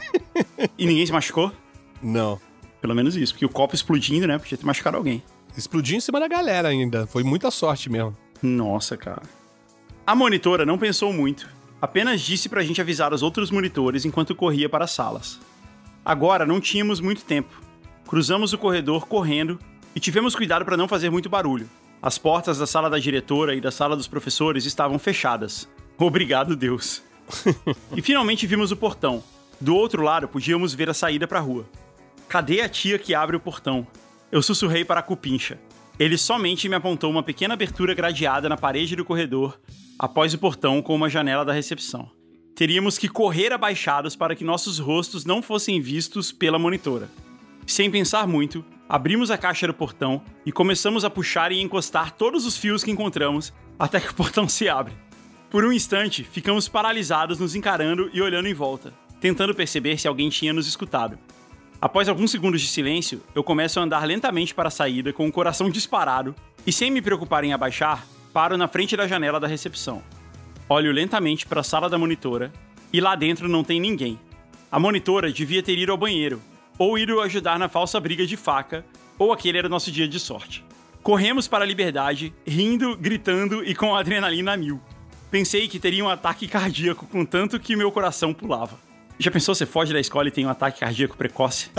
E ninguém se machucou? Não. Pelo menos isso, porque o copo explodindo, né? Podia ter machucado alguém. Explodiu em cima da galera ainda, foi muita sorte mesmo. Nossa, cara. A monitora não pensou muito. Apenas disse pra gente avisar os outros monitores enquanto corria para as salas. Agora não tínhamos muito tempo. Cruzamos o corredor correndo e tivemos cuidado para não fazer muito barulho. As portas da sala da diretora e da sala dos professores estavam fechadas. Obrigado, Deus. E finalmente vimos o portão. Do outro lado, podíamos ver a saída para a rua. Cadê a tia que abre o portão? Eu sussurrei para a Cupincha. Ele somente me apontou uma pequena abertura gradeada na parede do corredor, após o portão com uma janela da recepção. Teríamos que correr abaixados para que nossos rostos não fossem vistos pela monitora. Sem pensar muito, abrimos a caixa do portão e começamos a puxar e encostar todos os fios que encontramos até que o portão se abre. Por um instante, ficamos paralisados nos encarando e olhando em volta, tentando perceber se alguém tinha nos escutado. Após alguns segundos de silêncio, eu começo a andar lentamente para a saída com o coração disparado e, sem me preocupar em abaixar, paro na frente da janela da recepção. Olho lentamente para a sala da monitora e lá dentro não tem ninguém. A monitora devia ter ido ao banheiro, ou ido ajudar na falsa briga de faca, ou aquele era o nosso dia de sorte. Corremos para a liberdade, rindo, gritando e com a adrenalina a mil. Pensei que teria um ataque cardíaco com tanto que meu coração pulava. Já pensou, você foge da escola e tem um ataque cardíaco precoce?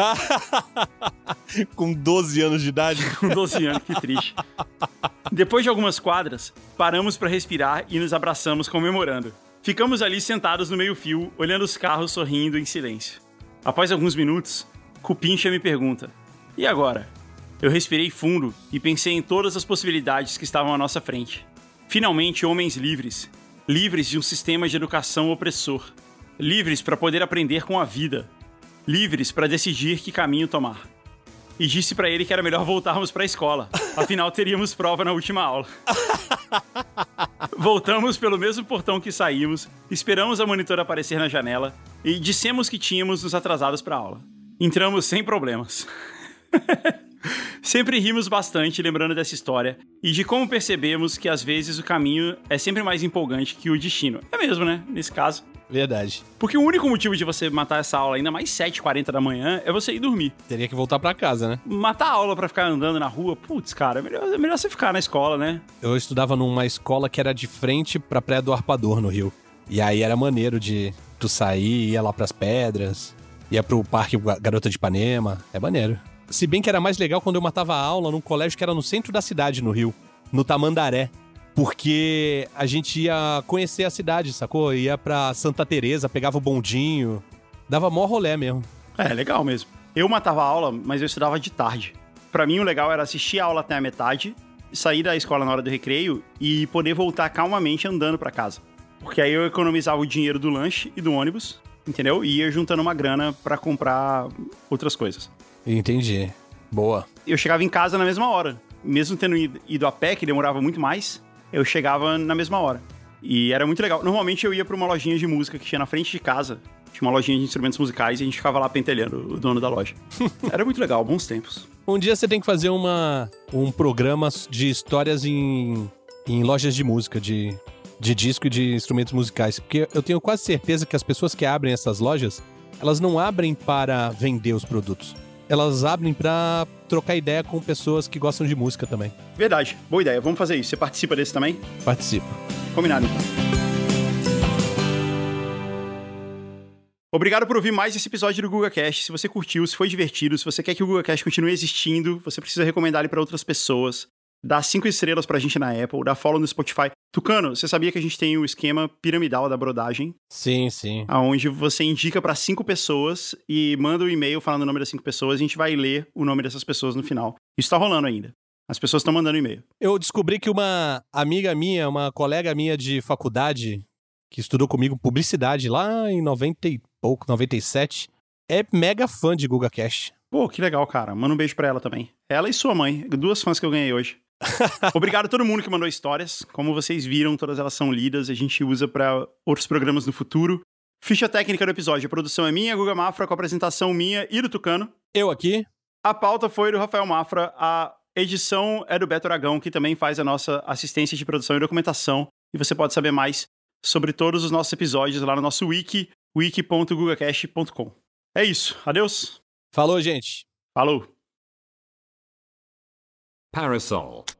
Com 12 anos de idade? Com 12 anos, que triste. Depois de algumas quadras, paramos para respirar e nos abraçamos comemorando. Ficamos ali sentados no meio-fio, olhando os carros sorrindo em silêncio. Após alguns minutos, Cupincha me pergunta: e agora? Eu respirei fundo e pensei em todas as possibilidades que estavam à nossa frente. Finalmente, homens livres. Livres de um sistema de educação opressor. Livres para poder aprender com a vida. Livres para decidir que caminho tomar. E disse para ele que era melhor voltarmos para a escola. Afinal, teríamos prova na última aula. Voltamos pelo mesmo portão que saímos, esperamos a monitora aparecer na janela e dissemos que tínhamos nos atrasados para a aula. Entramos sem problemas. Sempre rimos bastante lembrando dessa história e de como percebemos que às vezes o caminho é sempre mais empolgante que o destino. É mesmo, né? Nesse caso. Verdade. Porque o único motivo de você matar essa aula ainda mais 7h40 da manhã é você ir dormir. Teria que voltar pra casa, né? Matar a aula pra ficar andando na rua, putz, cara, é melhor você ficar na escola, né? Eu estudava numa escola que era de frente pra Praia do Arpoador, no Rio. E aí era maneiro de tu sair, ia lá pras pedras, ia pro Parque Garota de Ipanema. É maneiro. Se bem que era mais legal quando eu matava a aula num colégio que era no centro da cidade, no Rio. No Tamandaré. Porque a gente ia conhecer a cidade, sacou? Ia pra Santa Teresa, pegava o bondinho. Dava mó rolê mesmo. É, legal mesmo. Eu matava a aula, mas eu estudava de tarde. Pra mim, o legal era assistir a aula até a metade, sair da escola na hora do recreio e poder voltar calmamente andando pra casa. Porque aí eu economizava o dinheiro do lanche e do ônibus, entendeu? E ia juntando uma grana pra comprar outras coisas. Entendi. Boa. Eu chegava em casa na mesma hora. Mesmo tendo ido a pé, que demorava muito mais, eu chegava na mesma hora. E era muito legal. Normalmente eu ia pra uma lojinha de música que tinha na frente de casa. Tinha uma lojinha de instrumentos musicais e a gente ficava lá pentelhando o dono da loja. Era muito legal, bons tempos. Um dia você tem que fazer um programa de histórias em lojas de música, de disco e de instrumentos musicais. Porque eu tenho quase certeza que as pessoas que abrem essas lojas, elas não abrem para vender os produtos. elas abrem pra trocar ideia com pessoas que gostam de música também. Verdade, boa ideia, vamos fazer isso. Você participa desse também? Participo. Combinado, então. Obrigado por ouvir mais esse episódio do GugaCast. Se você curtiu, se foi divertido, se você quer que o GugaCast continue existindo, você precisa recomendar ele para outras pessoas. Dá 5 estrelas pra gente na Apple, dá follow no Spotify. Tucano, você sabia que a gente tem o esquema piramidal da brodagem? Sim, sim. Onde você indica pra 5 pessoas e manda um e-mail falando o nome das 5 pessoas, a gente vai ler o nome dessas pessoas no final. Isso tá rolando ainda. As pessoas estão mandando e-mail. Eu descobri que uma amiga minha, uma colega minha de faculdade, que estudou comigo publicidade lá em 90 e pouco, 97, é mega fã de GugaCast. Pô, que legal, cara. Manda um beijo pra ela também. Ela e sua mãe, 2 fãs que eu ganhei hoje. Obrigado a todo mundo que mandou histórias. Como vocês viram, todas elas são lidas. A gente usa pra outros programas no futuro. Ficha técnica do episódio. A produção é minha, Guga Mafra, com a apresentação minha e do Tucano. Eu aqui. A pauta foi do Rafael Mafra. A edição é do Beto Aragão, que também faz a nossa assistência de produção e documentação. E você pode saber mais sobre todos os nossos episódios lá no nosso wiki, wiki.gugacast.com. É isso. Adeus. Falou, gente. Falou. Parasol.